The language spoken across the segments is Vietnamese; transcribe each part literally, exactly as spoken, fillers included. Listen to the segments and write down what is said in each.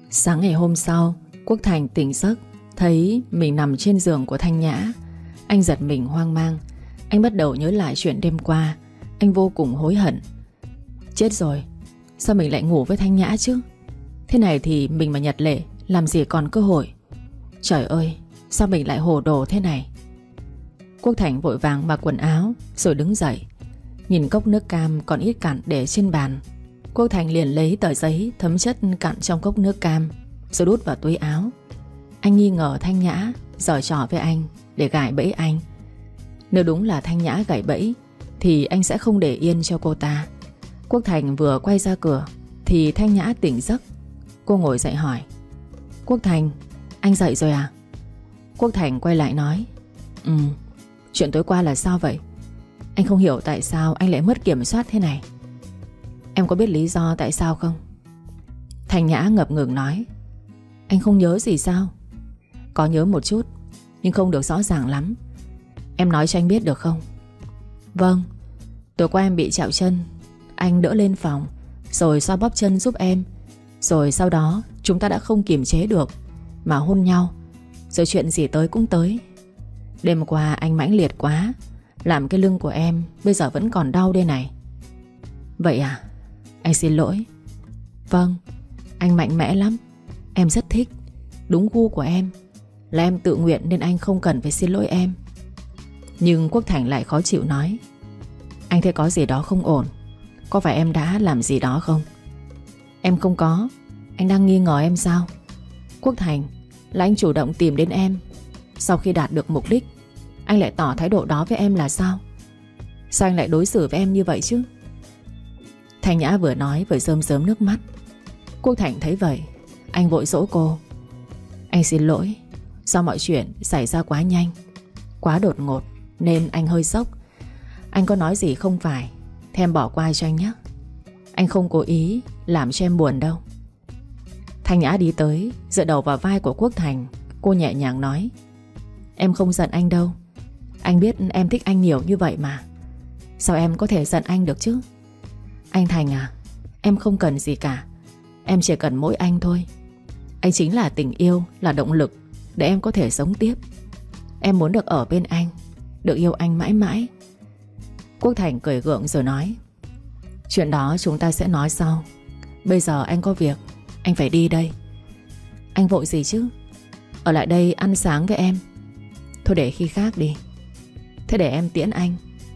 Sáng ngày hôm sau, Quốc Thành tỉnh giấc, thấy mình nằm trên giường của Thanh Nhã. Anh giật mình hoang mang. Anh bắt đầu nhớ lại chuyện đêm qua. Anh vô cùng hối hận. Chết rồi, sao mình lại ngủ với Thanh Nhã chứ? Thế này thì mình mà Nhật Lệ làm gì còn cơ hội. Trời ơi, sao mình lại hồ đồ thế này. Quốc Thành vội vàng mặc quần áo rồi đứng dậy. Nhìn cốc nước cam còn ít cặn để trên bàn, Quốc Thành liền lấy tờ giấy thấm chất cặn trong cốc nước cam rồi đút vào túi áo. Anh nghi ngờ Thanh Nhã giở trò với anh để gài bẫy anh. Nếu đúng là Thanh Nhã gài bẫy thì anh sẽ không để yên cho cô ta. Quốc Thành vừa quay ra cửa thì Thanh Nhã tỉnh giấc. Cô ngồi dậy hỏi: Quốc Thành, anh dậy rồi à? Quốc Thành quay lại nói: Ừ, chuyện tối qua là sao vậy? Anh không hiểu tại sao anh lại mất kiểm soát thế này. Em có biết lý do tại sao không? Thanh Nhã ngập ngừng nói: Anh không nhớ gì sao? Có nhớ một chút, nhưng không được rõ ràng lắm. Em nói cho anh biết được không? Vâng. Tối qua em bị trẹo chân. Anh đỡ lên phòng rồi xoa bóp chân giúp em. Rồi sau đó chúng ta đã không kiềm chế được mà hôn nhau. Rồi chuyện gì tới cũng tới. Đêm qua anh mãnh liệt quá, làm cái lưng của em bây giờ vẫn còn đau đây này. Vậy à? Anh xin lỗi. Vâng, anh mạnh mẽ lắm. Em rất thích. Đúng gu của em. Là em tự nguyện nên anh không cần phải xin lỗi em. Nhưng Quốc Thành lại khó chịu nói: Anh thấy có gì đó không ổn. Có phải em đã làm gì đó không? Em không có. Anh đang nghi ngờ em sao? Quốc Thành, là anh chủ động tìm đến em. Sau khi đạt được mục đích, anh lại tỏ thái độ đó với em là sao? Sao anh lại đối xử với em như vậy chứ? Thanh Nhã vừa nói vừa rơm rớm nước mắt. Quốc Thành thấy vậy, anh vội dỗ cô: Anh xin lỗi. Do mọi chuyện xảy ra quá nhanh, quá đột ngột nên anh hơi sốc. Anh có nói gì không phải thì em bỏ qua cho anh nhé. Anh không cố ý làm cho em buồn đâu. Thanh Nhã đi tới, dựa đầu vào vai của Quốc Thành. Cô nhẹ nhàng nói: Em không giận anh đâu. Anh biết em thích anh nhiều như vậy mà. Sao em có thể giận anh được chứ? Anh Thành à, em không cần gì cả. Em chỉ cần mỗi anh thôi. Anh chính là tình yêu, là động lực để em có thể sống tiếp. Em muốn được ở bên anh, được yêu anh mãi mãi. Quốc Thành cười gượng rồi nói: Chuyện đó chúng ta sẽ nói sau. Bây giờ anh có việc, anh phải đi đây. Anh vội gì chứ? Ở lại đây ăn sáng với em. Thôi để khi khác đi. Thế để em tiễn anh.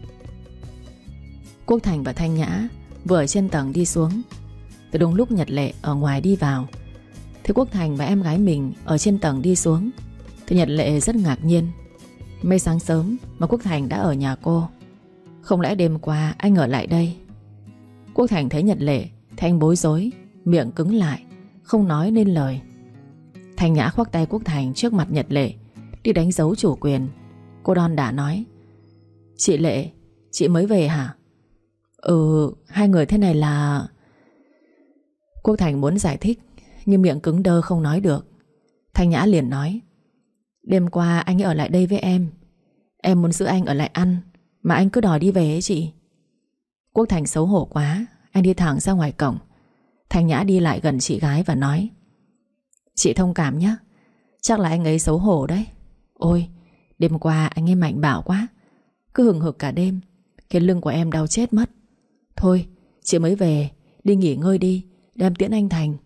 Quốc Thành và Thanh Nhã vừa ở trên tầng đi xuống. Từ đúng lúc Nhật Lệ ở ngoài đi vào thì Quốc Thành và em gái mình ở trên tầng đi xuống. Thì Nhật Lệ rất ngạc nhiên. Mấy sáng sớm mà Quốc Thành đã ở nhà cô. Không lẽ đêm qua anh ở lại đây? Quốc Thành thấy Nhật Lệ thì anh bối rối, miệng cứng lại, không nói nên lời. Thanh Nhã khoác tay Quốc Thành trước mặt Nhật Lệ, đi đánh dấu chủ quyền. Cô đon đả nói: Chị Lệ, chị mới về hả? Ừ, hai người thế này là... Quốc Thành muốn giải thích nhưng miệng cứng đơ không nói được. Thanh Nhã liền nói: Đêm qua anh ấy ở lại đây với em. Em muốn giữ anh ở lại ăn mà anh cứ đòi đi về ấy chị. Quốc Thành xấu hổ quá, anh đi thẳng ra ngoài cổng. Thanh Nhã đi lại gần chị gái và nói: Chị thông cảm nhé. Chắc là anh ấy xấu hổ đấy. Ôi, đêm qua anh ấy mạnh bạo quá, cứ hừng hực cả đêm, khiến lưng của em đau chết mất. Thôi, chị mới về, đi nghỉ ngơi đi, đem tiễn anh Thành.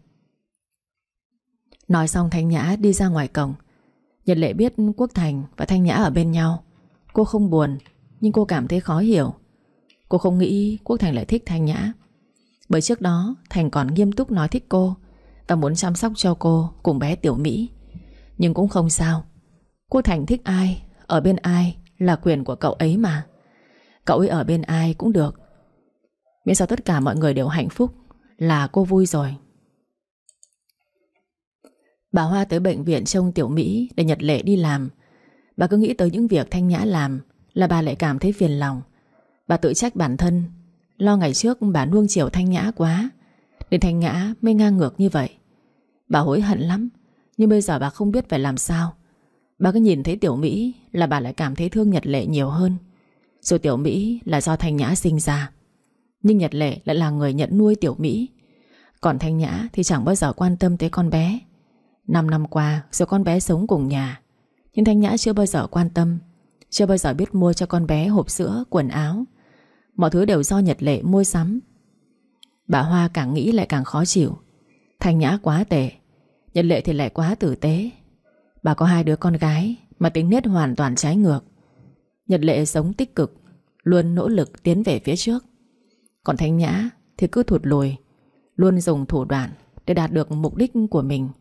Nói xong Thanh Nhã đi ra ngoài cổng. Nhật Lệ biết Quốc Thành và Thanh Nhã ở bên nhau. Cô không buồn, nhưng cô cảm thấy khó hiểu. Cô không nghĩ Quốc Thành lại thích Thanh Nhã. Bởi trước đó Thành còn nghiêm túc nói thích cô và muốn chăm sóc cho cô cùng bé Tiểu Mỹ. Nhưng cũng không sao. Quốc Thành thích ai, ở bên ai là quyền của cậu ấy mà. Cậu ấy ở bên ai cũng được, miễn sao tất cả mọi người đều hạnh phúc là cô vui rồi. Bà Hoa tới bệnh viện trông Tiểu Mỹ để Nhật Lệ đi làm. Bà cứ nghĩ tới những việc Thanh Nhã làm là bà lại cảm thấy phiền lòng. Bà tự trách bản thân, lo ngày trước bà nuông chiều Thanh Nhã quá nên Thanh Nhã mới ngang ngược như vậy. Bà hối hận lắm, nhưng bây giờ bà không biết phải làm sao. Bà cứ nhìn thấy Tiểu Mỹ là bà lại cảm thấy thương Nhật Lệ nhiều hơn. Dù Tiểu Mỹ là do Thanh Nhã sinh ra, nhưng Nhật Lệ lại là người nhận nuôi Tiểu Mỹ. Còn Thanh Nhã thì chẳng bao giờ quan tâm tới con bé. Năm năm qua rồi con bé sống cùng nhà, nhưng Thanh Nhã chưa bao giờ quan tâm, chưa bao giờ biết mua cho con bé hộp sữa, quần áo. Mọi thứ đều do Nhật Lệ mua sắm. Bà Hoa càng nghĩ lại càng khó chịu. Thanh Nhã quá tệ, Nhật Lệ thì lại quá tử tế. Bà có hai đứa con gái mà tính nết hoàn toàn trái ngược. Nhật Lệ sống tích cực, luôn nỗ lực tiến về phía trước. Còn Thanh Nhã thì cứ thụt lùi, luôn dùng thủ đoạn để đạt được mục đích của mình.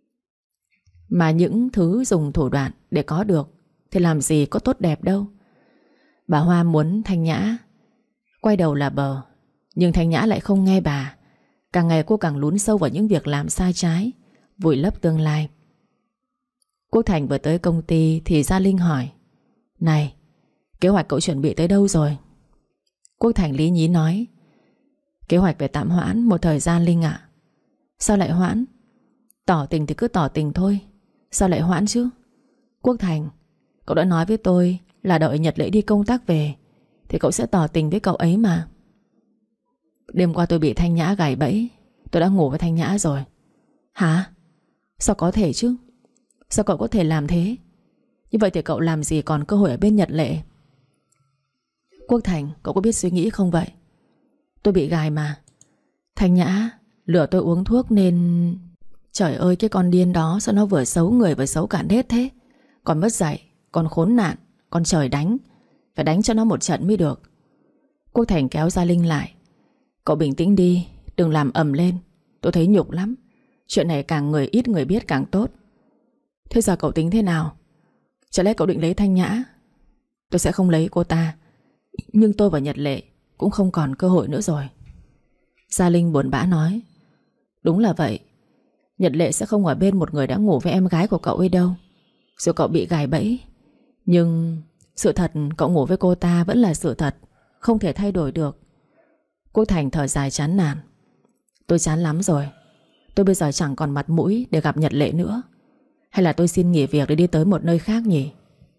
Mà những thứ dùng thủ đoạn để có được thì làm gì có tốt đẹp đâu. Bà Hoa muốn Thanh Nhã quay đầu là bờ, nhưng Thanh Nhã lại không nghe bà. Càng ngày cô càng lún sâu vào những việc làm sai trái, vùi lấp tương lai. Quốc Thành vừa tới công ty thì Gia Linh hỏi: "Này, kế hoạch cậu chuẩn bị tới đâu rồi?" Quốc Thành lý nhí nói: "Kế hoạch về tạm hoãn một thời gian Linh ạ." "Sao lại hoãn?" "Tỏ tình thì cứ tỏ tình thôi, sao lại hoãn chứ?" "Quốc Thành, cậu đã nói với tôi là đợi Nhật Lệ đi công tác về thì cậu sẽ tỏ tình với cậu ấy mà." "Đêm qua tôi bị Thanh Nhã gài bẫy, tôi đã ngủ với Thanh Nhã rồi." "Hả? Sao có thể chứ? Sao cậu có thể làm thế? Như vậy thì cậu làm gì còn cơ hội ở bên Nhật Lệ?" "Quốc Thành, cậu có biết suy nghĩ không vậy? Tôi bị gài mà. Thanh Nhã lừa tôi uống thuốc nên... Trời ơi, cái con điên đó sao nó vừa xấu người vừa xấu cả nết thế. Còn mất dạy, còn khốn nạn, còn trời đánh. Phải đánh cho nó một trận mới được." Quốc Thành kéo Gia Linh lại: "Cậu bình tĩnh đi, đừng làm ầm lên. Tôi thấy nhục lắm. Chuyện này càng người ít người biết càng tốt." "Thế giờ cậu tính thế nào? Chả lẽ cậu định lấy Thanh Nhã?" "Tôi sẽ không lấy cô ta, nhưng tôi và Nhật Lệ cũng không còn cơ hội nữa rồi." Gia Linh buồn bã nói: "Đúng là vậy. Nhật Lệ sẽ không ở bên một người đã ngủ với em gái của cậu ấy đâu. Dù cậu bị gài bẫy, nhưng sự thật cậu ngủ với cô ta vẫn là sự thật, không thể thay đổi được." Quốc Thành thở dài chán nản: "Tôi chán lắm rồi. Tôi bây giờ chẳng còn mặt mũi để gặp Nhật Lệ nữa. Hay là tôi xin nghỉ việc để đi tới một nơi khác nhỉ?"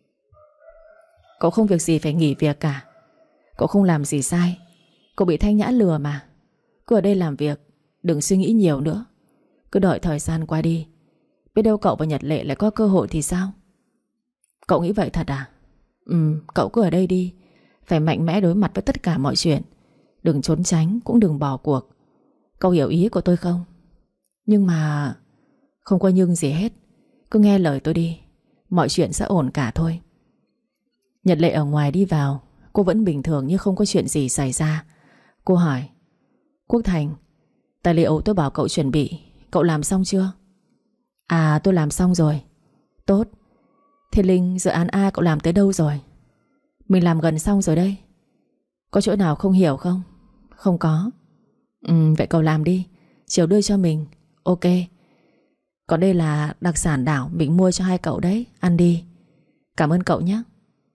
"Cậu không việc gì phải nghỉ việc cả. Cậu không làm gì sai. Cậu bị Thanh Nhã lừa mà. Cứ ở đây làm việc, đừng suy nghĩ nhiều nữa. Cứ đợi thời gian qua đi. Biết đâu cậu và Nhật Lệ lại có cơ hội thì sao?" "Cậu nghĩ vậy thật à?" "Ừ, cậu cứ ở đây đi. Phải mạnh mẽ đối mặt với tất cả mọi chuyện. Đừng trốn tránh, cũng đừng bỏ cuộc. Cậu hiểu ý của tôi không?" "Nhưng mà..." "Không có nhưng gì hết. Cứ nghe lời tôi đi. Mọi chuyện sẽ ổn cả thôi." Nhật Lệ ở ngoài đi vào. Cô vẫn bình thường như không có chuyện gì xảy ra. Cô hỏi: "Quốc Thành, tài liệu tôi bảo cậu chuẩn bị, cậu làm xong chưa?" "À, tôi làm xong rồi." "Tốt. Thế Linh, dự án A cậu làm tới đâu rồi?" "Mình làm gần xong rồi đây." "Có chỗ nào không hiểu không?" "Không có." Ừ, vậy cậu làm đi, chiều đưa cho mình. Ok. Còn đây là đặc sản đảo mình mua cho hai cậu đấy, ăn đi. Cảm ơn cậu nhé."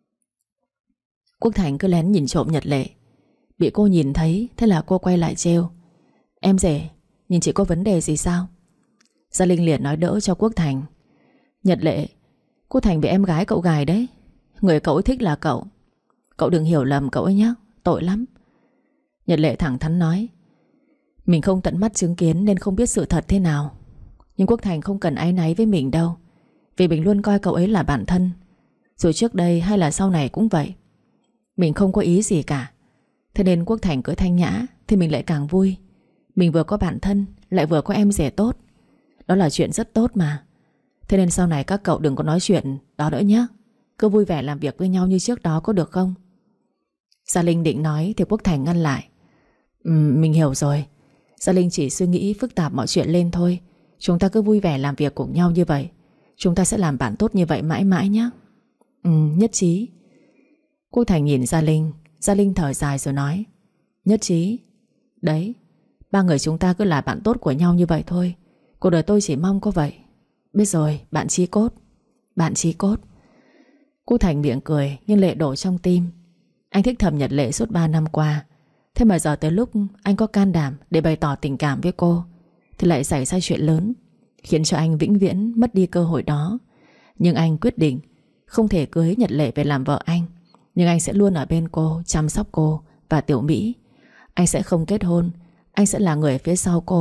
Quốc Thành cứ lén nhìn trộm Nhật Lệ. Bị cô nhìn thấy, thế là cô quay lại trêu: "Em rể, nhìn chị có vấn đề gì sao?" Gia Linh liền nói đỡ cho Quốc Thành: "Nhật Lệ, Quốc Thành bị em gái cậu gài đấy. Người cậu ấy thích là cậu. Cậu đừng hiểu lầm cậu ấy nhé, tội lắm." Nhật Lệ thẳng thắn nói: "Mình không tận mắt chứng kiến nên không biết sự thật thế nào. Nhưng Quốc Thành không cần áy náy với mình đâu, vì mình luôn coi cậu ấy là bạn thân. Dù trước đây hay là sau này cũng vậy. Mình không có ý gì cả. Thế nên Quốc Thành cưới Thanh Nhã thì mình lại càng vui. Mình vừa có bạn thân, lại vừa có em rể tốt. Đó là chuyện rất tốt mà. Thế nên sau này các cậu đừng có nói chuyện đó nữa nhé. Cứ vui vẻ làm việc với nhau như trước đó có được không?" Gia Linh định nói thì Quốc Thành ngăn lại: ừ, "Mình hiểu rồi. Gia Linh chỉ suy nghĩ phức tạp mọi chuyện lên thôi. Chúng ta cứ vui vẻ làm việc cùng nhau như vậy. Chúng ta sẽ làm bạn tốt như vậy mãi mãi nhé." "Ừ, nhất trí." Quốc Thành nhìn Gia Linh. Gia Linh thở dài rồi nói: "Nhất trí. Đấy, ba người chúng ta cứ là bạn tốt của nhau như vậy thôi. Cuộc đời tôi chỉ mong có vậy." "Biết rồi, bạn chí cốt. Bạn chí cốt." Quốc Thành miệng cười nhưng lệ đổ trong tim. Anh thích thầm Nhật Lệ suốt ba năm qua. Thế mà giờ tới lúc anh có can đảm để bày tỏ tình cảm với cô thì lại xảy ra chuyện lớn, khiến cho anh vĩnh viễn mất đi cơ hội đó. Nhưng anh quyết định không thể cưới Nhật Lệ về làm vợ anh. Nhưng anh sẽ luôn ở bên cô, chăm sóc cô và Tiểu Mỹ. Anh sẽ không kết hôn. Anh sẽ là người phía sau cô,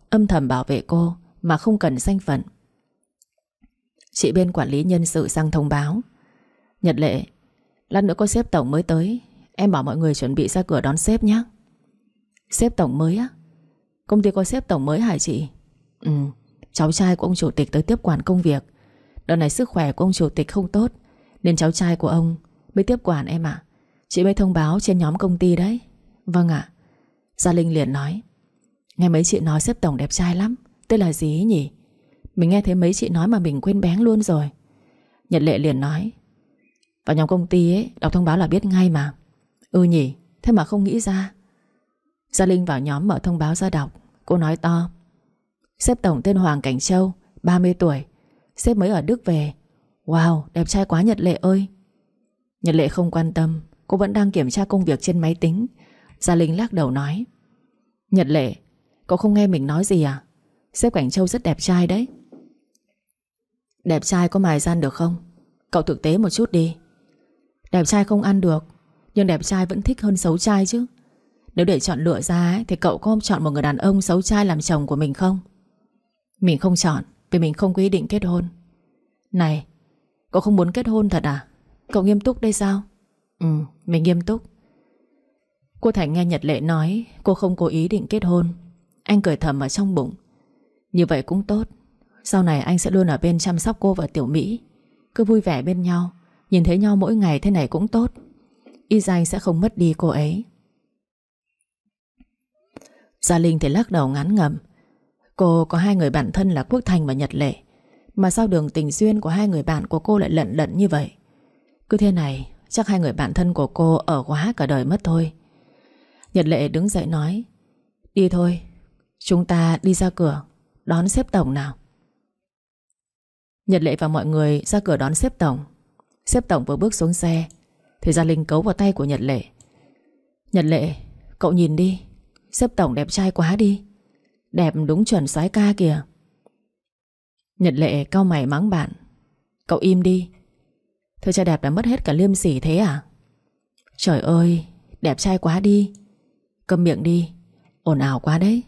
âm thầm bảo vệ cô mà không cần danh phận. Chị bên quản lý nhân sự sang thông báo: Nhật Lệ, lát nữa có sếp tổng mới tới, em bảo mọi người chuẩn bị ra cửa đón sếp nhé. Sếp tổng mới á? Công ty có sếp tổng mới hả chị? Ừ, cháu trai của ông chủ tịch tới tiếp quản công việc. Đợt này sức khỏe của ông chủ tịch không tốt, nên cháu trai của ông mới tiếp quản em ạ. Chị mới thông báo trên nhóm công ty đấy. Vâng ạ. Gia Linh liền nói: Nghe mấy chị nói sếp tổng đẹp trai lắm. Tên là gì ấy nhỉ? Mình nghe thấy mấy chị nói mà mình quên bén luôn rồi. Nhật Lệ liền nói: Vào nhóm công ty ấy, đọc thông báo là biết ngay mà. Ừ nhỉ, thế mà không nghĩ ra. Gia Linh vào nhóm mở thông báo ra đọc. Cô nói to: Sếp tổng tên Hoàng Cảnh Châu, ba mươi tuổi, sếp mới ở Đức về. Wow, đẹp trai quá Nhật Lệ ơi. Nhật Lệ không quan tâm, cô vẫn đang kiểm tra công việc trên máy tính. Gia Linh lắc đầu nói: Nhật Lệ, cậu không nghe mình nói gì à? Sếp Cảnh Châu rất đẹp trai đấy. Đẹp trai có mài gian được không? Cậu thực tế một chút đi. Đẹp trai không ăn được, nhưng đẹp trai vẫn thích hơn xấu trai chứ. Nếu để chọn lựa ra ấy, thì cậu có chọn một người đàn ông xấu trai làm chồng của mình không? Mình không chọn, vì mình không có ý định kết hôn. Này, cậu không muốn kết hôn thật à? Cậu nghiêm túc đây sao? Ừ, mình nghiêm túc. Cô Thành nghe Nhật Lệ nói cô không có ý định kết hôn. Anh cười thầm ở trong bụng: Như vậy cũng tốt. Sau này anh sẽ luôn ở bên chăm sóc cô và Tiểu Mỹ. Cứ vui vẻ bên nhau, nhìn thấy nhau mỗi ngày thế này cũng tốt. Ít ra anh sẽ không mất đi cô ấy. Gia Linh thì lắc đầu ngán ngẩm. Cô có hai người bạn thân là Quốc Thành và Nhật Lệ, mà sao đường tình duyên của hai người bạn của cô lại lận đận như vậy? Cứ thế này chắc hai người bạn thân của cô ở quá cả đời mất thôi. Nhật Lệ đứng dậy nói: Đi thôi, chúng ta đi ra cửa đón sếp tổng nào. Nhật Lệ và mọi người ra cửa đón sếp tổng. Sếp tổng vừa bước xuống xe thì Gia Linh cấu vào tay của Nhật Lệ: Nhật Lệ, cậu nhìn đi, sếp tổng đẹp trai quá đi. Đẹp đúng chuẩn soái ca kìa. Nhật Lệ cau mày mắng bạn: Cậu im đi. Thôi trai đẹp đã mất hết cả liêm sỉ thế à? Trời ơi, đẹp trai quá đi. Câm miệng đi, ồn ào quá đấy.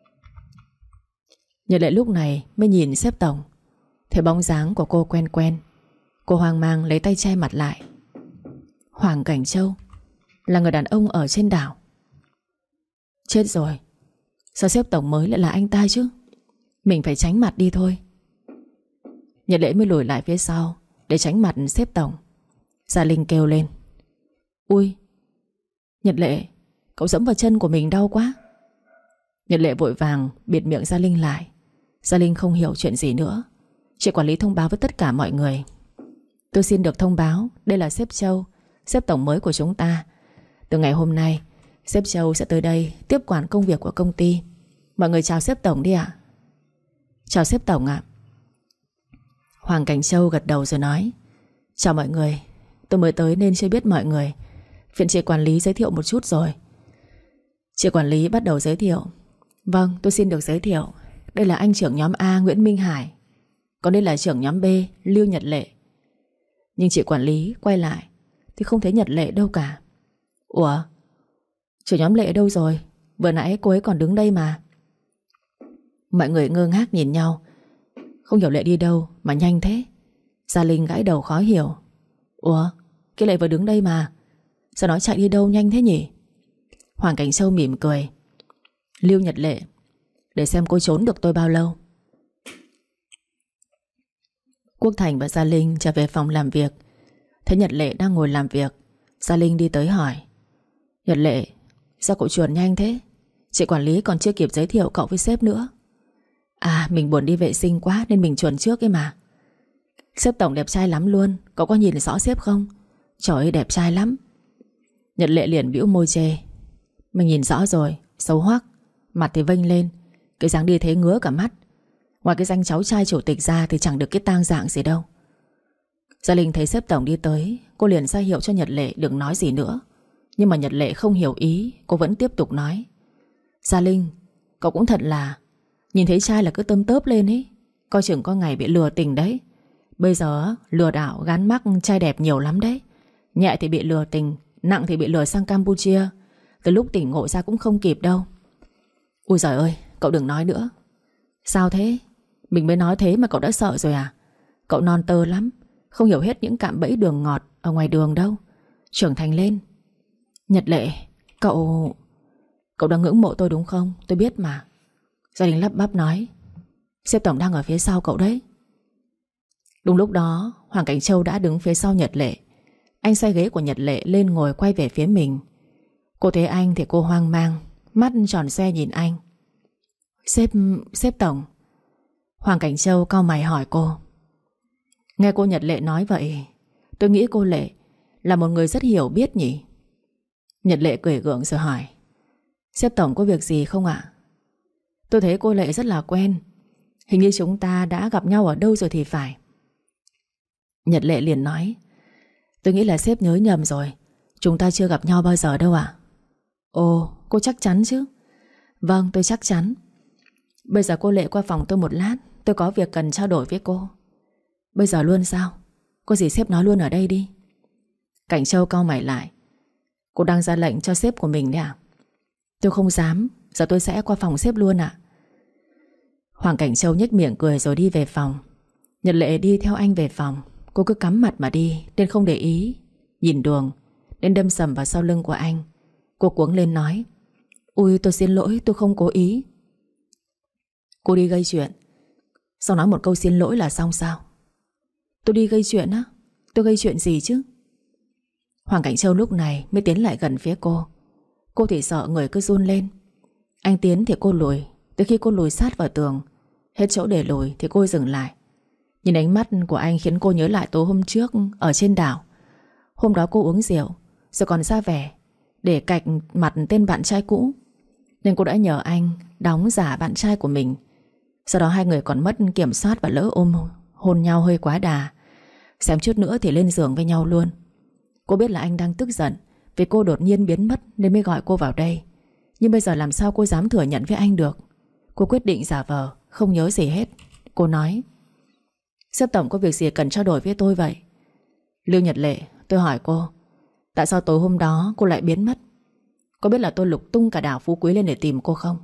Nhật Lệ lúc này mới nhìn sếp tổng, thấy bóng dáng của cô quen quen. Cô hoang mang lấy tay che mặt lại. Hoàng Cảnh Châu là người đàn ông ở trên đảo. Chết rồi, sao sếp tổng mới lại là anh ta chứ? Mình phải tránh mặt đi thôi. Nhật Lệ mới lùi lại phía sau để tránh mặt sếp tổng. Gia Linh kêu lên: Ui, Nhật Lệ, cậu dẫm vào chân của mình đau quá. Nhật Lệ vội vàng bịt miệng Gia Linh lại. Gia Linh không hiểu chuyện gì nữa. Chị quản lý thông báo với tất cả mọi người: Tôi xin được thông báo, đây là sếp Châu, sếp tổng mới của chúng ta. Từ ngày hôm nay, sếp Châu sẽ tới đây tiếp quản công việc của công ty. Mọi người chào sếp tổng đi ạ. Chào sếp tổng ạ. Hoàng Cảnh Châu gật đầu rồi nói: Chào mọi người, tôi mới tới nên chưa biết mọi người. Phiền chị quản lý giới thiệu một chút rồi. Chị quản lý bắt đầu giới thiệu: Vâng, tôi xin được giới thiệu. Đây là anh trưởng nhóm A Nguyễn Minh Hải, còn đây là trưởng nhóm B Lưu Nhật Lệ. Nhưng chị quản lý quay lại thì không thấy Nhật Lệ đâu cả. Ủa, trưởng nhóm Lệ đâu rồi? Vừa nãy cô ấy còn đứng đây mà. Mọi người ngơ ngác nhìn nhau, không hiểu Lệ đi đâu mà nhanh thế. Gia Linh gãi đầu khó hiểu: Ủa, cái Lệ vừa đứng đây mà, sao nó chạy đi đâu nhanh thế nhỉ? Hoàng Cảnh Châu mỉm cười: Lưu Nhật Lệ, để xem cô trốn được tôi bao lâu. Quốc Thành và Gia Linh trở về phòng làm việc. Thấy Nhật Lệ đang ngồi làm việc, Gia Linh đi tới hỏi: Nhật Lệ, sao cậu chuồn nhanh thế? Chị quản lý còn chưa kịp giới thiệu cậu với sếp nữa. À, mình buồn đi vệ sinh quá nên mình chuồn trước ấy mà. Sếp tổng đẹp trai lắm luôn, cậu có nhìn rõ sếp không? Trời ơi, đẹp trai lắm. Nhật Lệ liền bĩu môi chê: Mình nhìn rõ rồi, xấu hoắc, mặt thì vênh lên, cái dáng đi thế ngứa cả mắt. Ngoài cái danh cháu trai chủ tịch ra thì chẳng được cái tang dạng gì đâu. Gia Linh thấy sếp tổng đi tới, cô liền ra hiệu cho Nhật Lệ đừng nói gì nữa. Nhưng mà Nhật Lệ không hiểu ý, cô vẫn tiếp tục nói: Gia Linh, cậu cũng thật là nhìn thấy trai là cứ tôm tớp lên ấy, coi chừng có ngày bị lừa tình đấy. Bây giờ lừa đảo gán mắc trai đẹp nhiều lắm đấy. Nhẹ thì bị lừa tình, nặng thì bị lừa sang Campuchia. Từ lúc tỉnh ngộ ra cũng không kịp đâu. Ui giời ơi, cậu đừng nói nữa. Sao thế? Mình mới nói thế mà cậu đã sợ rồi à? Cậu non tơ lắm, không hiểu hết những cạm bẫy đường ngọt ở ngoài đường đâu. Trưởng thành lên. Nhật Lệ, cậu... Cậu đang ngưỡng mộ tôi đúng không? Tôi biết mà. Gia Đình lắp bắp nói. Sếp tổng đang ở phía sau cậu đấy. Đúng lúc đó Hoàng Cảnh Châu đã đứng phía sau Nhật Lệ. Anh xoay ghế của Nhật Lệ lên ngồi quay về phía mình. Cô thấy anh thì cô hoang mang, mắt tròn xoe nhìn anh. Sếp... sếp tổng. Hoàng Cảnh Châu cau mày hỏi cô. Nghe cô Nhật Lệ nói vậy, tôi nghĩ cô Lệ là một người rất hiểu biết nhỉ? Nhật Lệ cười gượng rồi hỏi. Sếp tổng có việc gì không ạ? Tôi thấy cô Lệ rất là quen. Hình như chúng ta đã gặp nhau ở đâu rồi thì phải. Nhật Lệ liền nói. Tôi nghĩ là sếp nhớ nhầm rồi. Chúng ta chưa gặp nhau bao giờ đâu ạ. Ồ, cô chắc chắn chứ? Vâng, tôi chắc chắn. Bây giờ cô Lệ qua phòng tôi một lát, tôi có việc cần trao đổi với cô. Bây giờ luôn sao? Có gì sếp nói luôn ở đây đi. Cảnh Châu cau mày lại. Cô đang ra lệnh cho sếp của mình đấy à? Tôi không dám. Giờ tôi sẽ qua phòng sếp luôn ạ. Hoàng Cảnh Châu nhếch miệng cười rồi đi về phòng. Nhật Lệ đi theo anh về phòng. Cô cứ cắm mặt mà đi nên không để ý. Nhìn đường nên đâm sầm vào sau lưng của anh. Cô cuống lên nói. Ui tôi xin lỗi, tôi không cố ý. Cô đi gây chuyện, sau nói một câu xin lỗi là xong sao? Tôi đi gây chuyện á? Tôi gây chuyện gì chứ? Hoàng Cảnh Châu lúc này mới tiến lại gần phía cô. Cô thì sợ người cứ run lên. Anh tiến thì cô lùi. Từ khi cô lùi sát vào tường, hết chỗ để lùi thì cô dừng lại. Nhìn ánh mắt của anh khiến cô nhớ lại tối hôm trước ở trên đảo. Hôm đó cô uống rượu rồi còn ra vẻ để cạch mặt tên bạn trai cũ, nên cô đã nhờ anh đóng giả bạn trai của mình. Sau đó hai người còn mất kiểm soát và lỡ ôm hôn nhau hơi quá đà. Xém chút nữa thì lên giường với nhau luôn. Cô biết là anh đang tức giận vì cô đột nhiên biến mất nên mới gọi cô vào đây. Nhưng bây giờ làm sao cô dám thừa nhận với anh được. Cô quyết định giả vờ không nhớ gì hết. Cô nói. Sếp tổng có việc gì cần trao đổi với tôi vậy? Lưu Nhật Lệ, tôi hỏi cô, tại sao tối hôm đó cô lại biến mất? Có biết là tôi lục tung cả đảo Phú Quý lên để tìm cô không?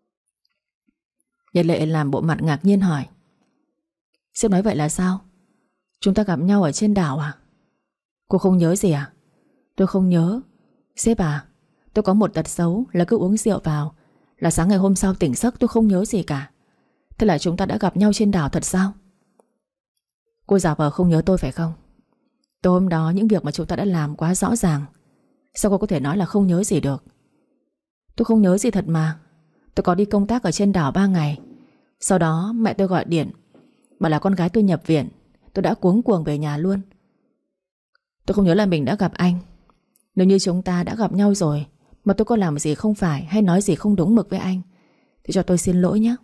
Nhật Lệ làm bộ mặt ngạc nhiên hỏi. Sếp nói vậy là sao? Chúng ta gặp nhau ở trên đảo à? Cô không nhớ gì à? Tôi không nhớ. Sếp à, tôi có một tật xấu là cứ uống rượu vào là sáng ngày hôm sau tỉnh giấc tôi không nhớ gì cả. Thế là chúng ta đã gặp nhau trên đảo thật sao? Cô giả vờ không nhớ tôi phải không? Tối hôm đó những việc mà chúng ta đã làm quá rõ ràng. Sao cô có thể nói là không nhớ gì được? Tôi không nhớ gì thật mà. Tôi có đi công tác ở trên đảo ba ngày. Sau đó mẹ tôi gọi điện bảo là con gái tôi nhập viện. Tôi đã cuống cuồng về nhà luôn. Tôi không nhớ là mình đã gặp anh. Nếu như chúng ta đã gặp nhau rồi mà tôi có làm gì không phải hay nói gì không đúng mực với anh thì cho tôi xin lỗi nhé.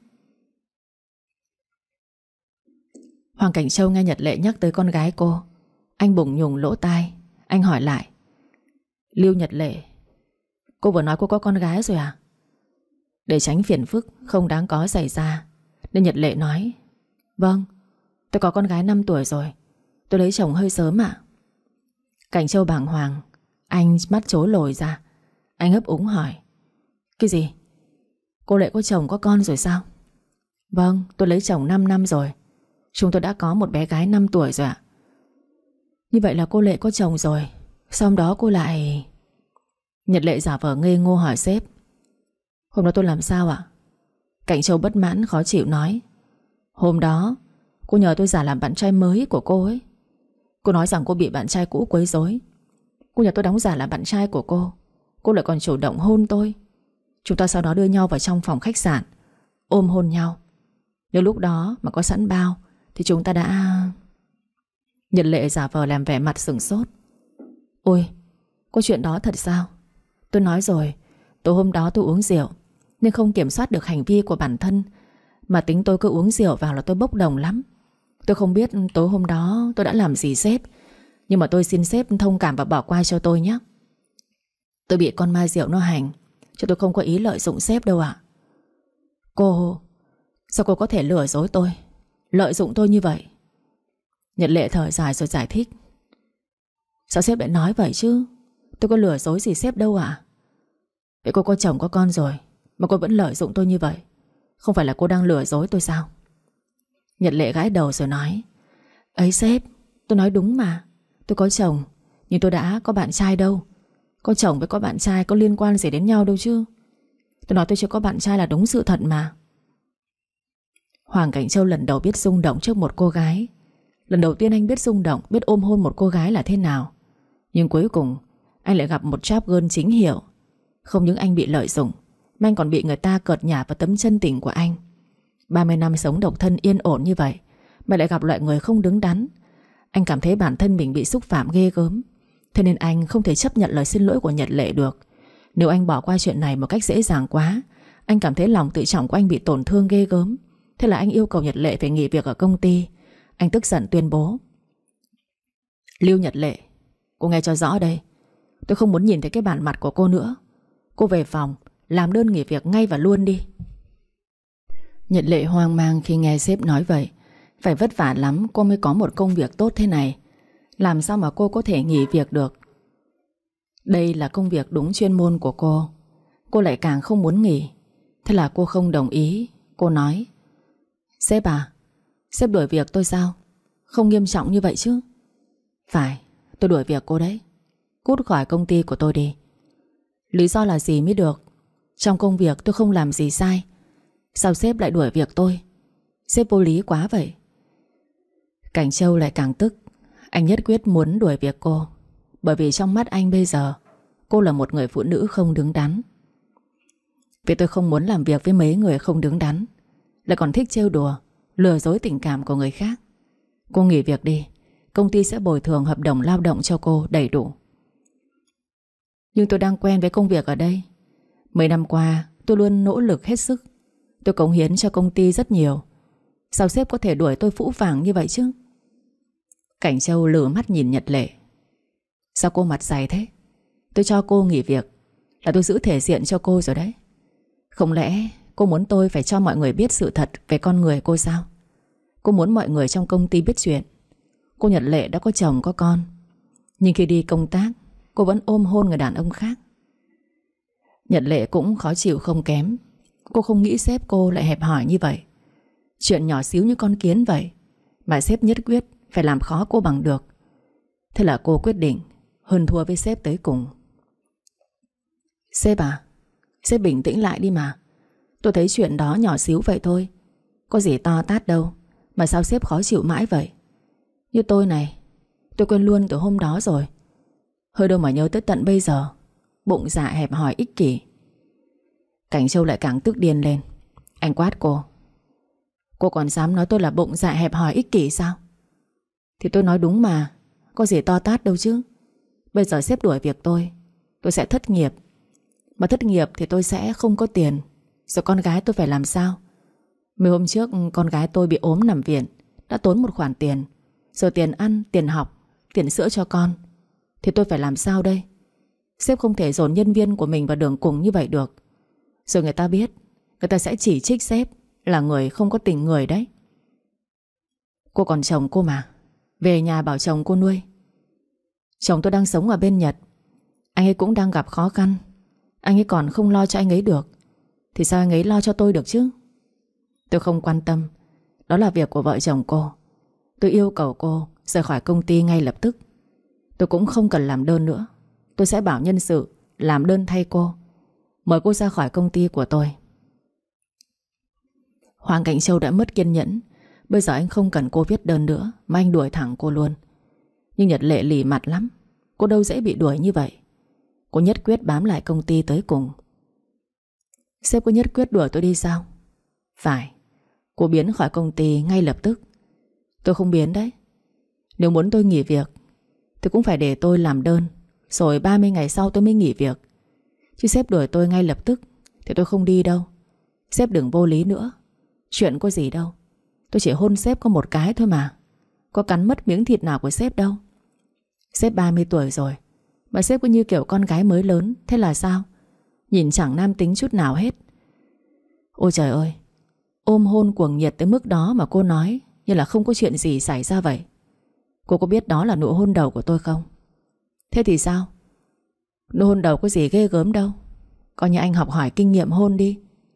Hoàng Cảnh Châu nghe Nhật Lệ nhắc tới con gái cô. Anh bùng nhùng lỗ tai. Anh hỏi lại. Lưu Nhật Lệ, cô vừa nói cô có con gái rồi à? Để tránh phiền phức không đáng có xảy ra nên Nhật Lệ nói. Vâng, tôi có con gái năm tuổi rồi. Tôi lấy chồng hơi sớm ạ. Cảnh Châu bàng hoàng. Anh mắt trố lồi ra. Anh ấp úng hỏi. Cái gì? Cô Lệ có chồng có con rồi sao? Vâng, tôi lấy chồng năm năm rồi. Chúng tôi đã có một bé gái năm tuổi rồi ạ. Như vậy là cô Lệ có chồng rồi. Sau đó cô lại... Nhật Lệ giả vờ ngây ngô hỏi sếp. Hôm đó tôi làm sao ạ? Cảnh Châu bất mãn khó chịu nói. Hôm đó cô nhờ tôi giả làm bạn trai mới của cô ấy. Cô nói rằng cô bị bạn trai cũ quấy rối. Cô nhờ tôi đóng giả làm bạn trai của cô. Cô lại còn chủ động hôn tôi. Chúng ta sau đó đưa nhau vào trong phòng khách sạn, ôm hôn nhau. Nếu lúc đó mà có sẵn bao thì chúng ta đã... Nhật Lệ giả vờ làm vẻ mặt sửng sốt. Ôi, có chuyện đó thật sao? Tôi nói rồi, tối hôm đó tôi uống rượu nên không kiểm soát được hành vi của bản thân. Mà tính tôi cứ uống rượu vào là tôi bốc đồng lắm. Tôi không biết tối hôm đó tôi đã làm gì sếp, nhưng mà tôi xin sếp thông cảm và bỏ qua cho tôi nhé. Tôi bị con ma rượu nó hành, chứ tôi không có ý lợi dụng sếp đâu ạ. Cô... Sao cô có thể lừa dối tôi, lợi dụng tôi như vậy? Nhật Lệ thở dài rồi giải thích. Sao sếp lại nói vậy chứ? Tôi có lừa dối gì sếp đâu ạ. Vậy cô có chồng có con rồi mà cô vẫn lợi dụng tôi như vậy. Không phải là cô đang lừa dối tôi sao? Nhật Lệ gãi đầu rồi nói: Ấy sếp, tôi nói đúng mà. Tôi có chồng, nhưng tôi đã có bạn trai đâu. Có chồng với có bạn trai có liên quan gì đến nhau đâu chứ. Tôi nói tôi chưa có bạn trai là đúng sự thật mà. Hoàng Cảnh Châu lần đầu biết rung động trước một cô gái. Lần đầu tiên anh biết rung động, biết ôm hôn một cô gái là thế nào. Nhưng cuối cùng anh lại gặp một trap girl chính hiệu. Không những anh bị lợi dụng, mà anh còn bị người ta cợt nhả vào tấm chân tình của anh. Ba mươi năm sống độc thân yên ổn như vậy mà lại gặp loại người không đứng đắn. Anh cảm thấy bản thân mình bị xúc phạm ghê gớm. Thế nên anh không thể chấp nhận lời xin lỗi của Nhật Lệ được. Nếu anh bỏ qua chuyện này một cách dễ dàng quá, anh cảm thấy lòng tự trọng của anh bị tổn thương ghê gớm. Thế là anh yêu cầu Nhật Lệ phải nghỉ việc ở công ty. Anh tức giận tuyên bố: Lưu Nhật Lệ, cô nghe cho rõ đây. Tôi không muốn nhìn thấy cái bản mặt của cô nữa. Cô về phòng làm đơn nghỉ việc ngay và luôn đi. Nhật Lệ hoang mang khi nghe sếp nói vậy. Phải vất vả lắm cô mới có một công việc tốt thế này. Làm sao mà cô có thể nghỉ việc được? Đây là công việc đúng chuyên môn của cô. Cô lại càng không muốn nghỉ. Thế là cô không đồng ý. Cô nói: Sếp à, sếp đuổi việc tôi sao? Không nghiêm trọng như vậy chứ? Phải, tôi đuổi việc cô đấy. Cút khỏi công ty của tôi đi. Lý do là gì mới được? Trong công việc tôi không làm gì sai. Sao sếp lại đuổi việc tôi? Sếp vô lý quá vậy. Cảnh Châu lại càng tức. Anh nhất quyết muốn đuổi việc cô, bởi vì trong mắt anh bây giờ cô là một người phụ nữ không đứng đắn. Vì tôi không muốn làm việc với mấy người không đứng đắn, lại còn thích trêu đùa, lừa dối tình cảm của người khác. Cô nghỉ việc đi. Công ty sẽ bồi thường hợp đồng lao động cho cô đầy đủ. Nhưng tôi đang quen với công việc ở đây. Mấy năm qua tôi luôn nỗ lực hết sức. Tôi cống hiến cho công ty rất nhiều. Sao sếp có thể đuổi tôi phũ phàng như vậy chứ? Cảnh Châu lử mắt nhìn Nhật Lệ. Sao cô mặt dày thế? Tôi cho cô nghỉ việc là tôi giữ thể diện cho cô rồi đấy. Không lẽ cô muốn tôi phải cho mọi người biết sự thật về con người cô sao? Cô muốn mọi người trong công ty biết chuyện cô Nhật Lệ đã có chồng có con, nhưng khi đi công tác cô vẫn ôm hôn người đàn ông khác. Nhật Lệ cũng khó chịu không kém. Cô không nghĩ sếp cô lại hẹp hòi như vậy. Chuyện nhỏ xíu như con kiến vậy mà sếp nhất quyết phải làm khó cô bằng được. Thế là cô quyết định hơn thua với sếp tới cùng. Sếp à, sếp bình tĩnh lại đi mà. Tôi thấy chuyện đó nhỏ xíu vậy thôi, có gì to tát đâu. Mà sao sếp khó chịu mãi vậy? Như tôi này, tôi quên luôn từ hôm đó rồi. Hơi đâu mà nhớ tới tận bây giờ. Bụng dạ hẹp hòi ích kỷ. Cảnh Châu lại càng tức điên lên. Anh quát cô: Cô còn dám nói tôi là bụng dạ hẹp hòi ích kỷ sao? Thì tôi nói đúng mà, có gì to tát đâu chứ. Bây giờ sếp đuổi việc tôi, tôi sẽ thất nghiệp. Mà thất nghiệp thì tôi sẽ không có tiền. Rồi con gái tôi phải làm sao? Mấy hôm trước con gái tôi bị ốm nằm viện, đã tốn một khoản tiền. Rồi tiền ăn, tiền học, tiền sữa cho con. Thì tôi phải làm sao đây? Sếp không thể dồn nhân viên của mình vào đường cùng như vậy được. Rồi người ta biết, người ta sẽ chỉ trích sếp là người không có tình người đấy. Cô còn chồng cô mà, về nhà bảo chồng cô nuôi. Chồng tôi đang sống ở bên Nhật. Anh ấy cũng đang gặp khó khăn. Anh ấy còn không lo cho anh ấy được, thì sao anh ấy lo cho tôi được chứ? Tôi không quan tâm. Đó là việc của vợ chồng cô. Tôi yêu cầu cô rời khỏi công ty ngay lập tức. Tôi cũng không cần làm đơn nữa. Tôi sẽ bảo nhân sự làm đơn thay cô, mời cô ra khỏi công ty của tôi. Hoàng Cảnh Châu đã mất kiên nhẫn. Bây giờ anh không cần cô viết đơn nữa, mà anh đuổi thẳng cô luôn. Nhưng Nhật Lệ lì mặt lắm. Cô đâu dễ bị đuổi như vậy. Cô nhất quyết bám lại công ty tới cùng. Sếp có nhất quyết đuổi tôi đi sao? Phải. Cô biến khỏi công ty ngay lập tức. Tôi không biến đấy. Nếu muốn tôi nghỉ việc thì cũng phải để tôi làm đơn, rồi ba mươi ngày sau tôi mới nghỉ việc. Chứ sếp đuổi tôi ngay lập tức thì tôi không đi đâu. Sếp đừng vô lý nữa. Chuyện có gì đâu. Tôi chỉ hôn sếp có một cái thôi mà. Có cắn mất miếng thịt nào của sếp đâu. Sếp ba mươi tuổi rồi mà sếp cứ như kiểu con gái mới lớn. Thế là sao? Nhìn chẳng nam tính chút nào hết. Ôi trời ơi, ôm hôn cuồng nhiệt tới mức đó mà cô nói như là không có chuyện gì xảy ra vậy. Cô có biết đó là nụ hôn đầu của tôi không? Thế thì sao? Nụ hôn đầu có gì ghê gớm đâu. Coi như anh học hỏi kinh nghiệm hôn đi.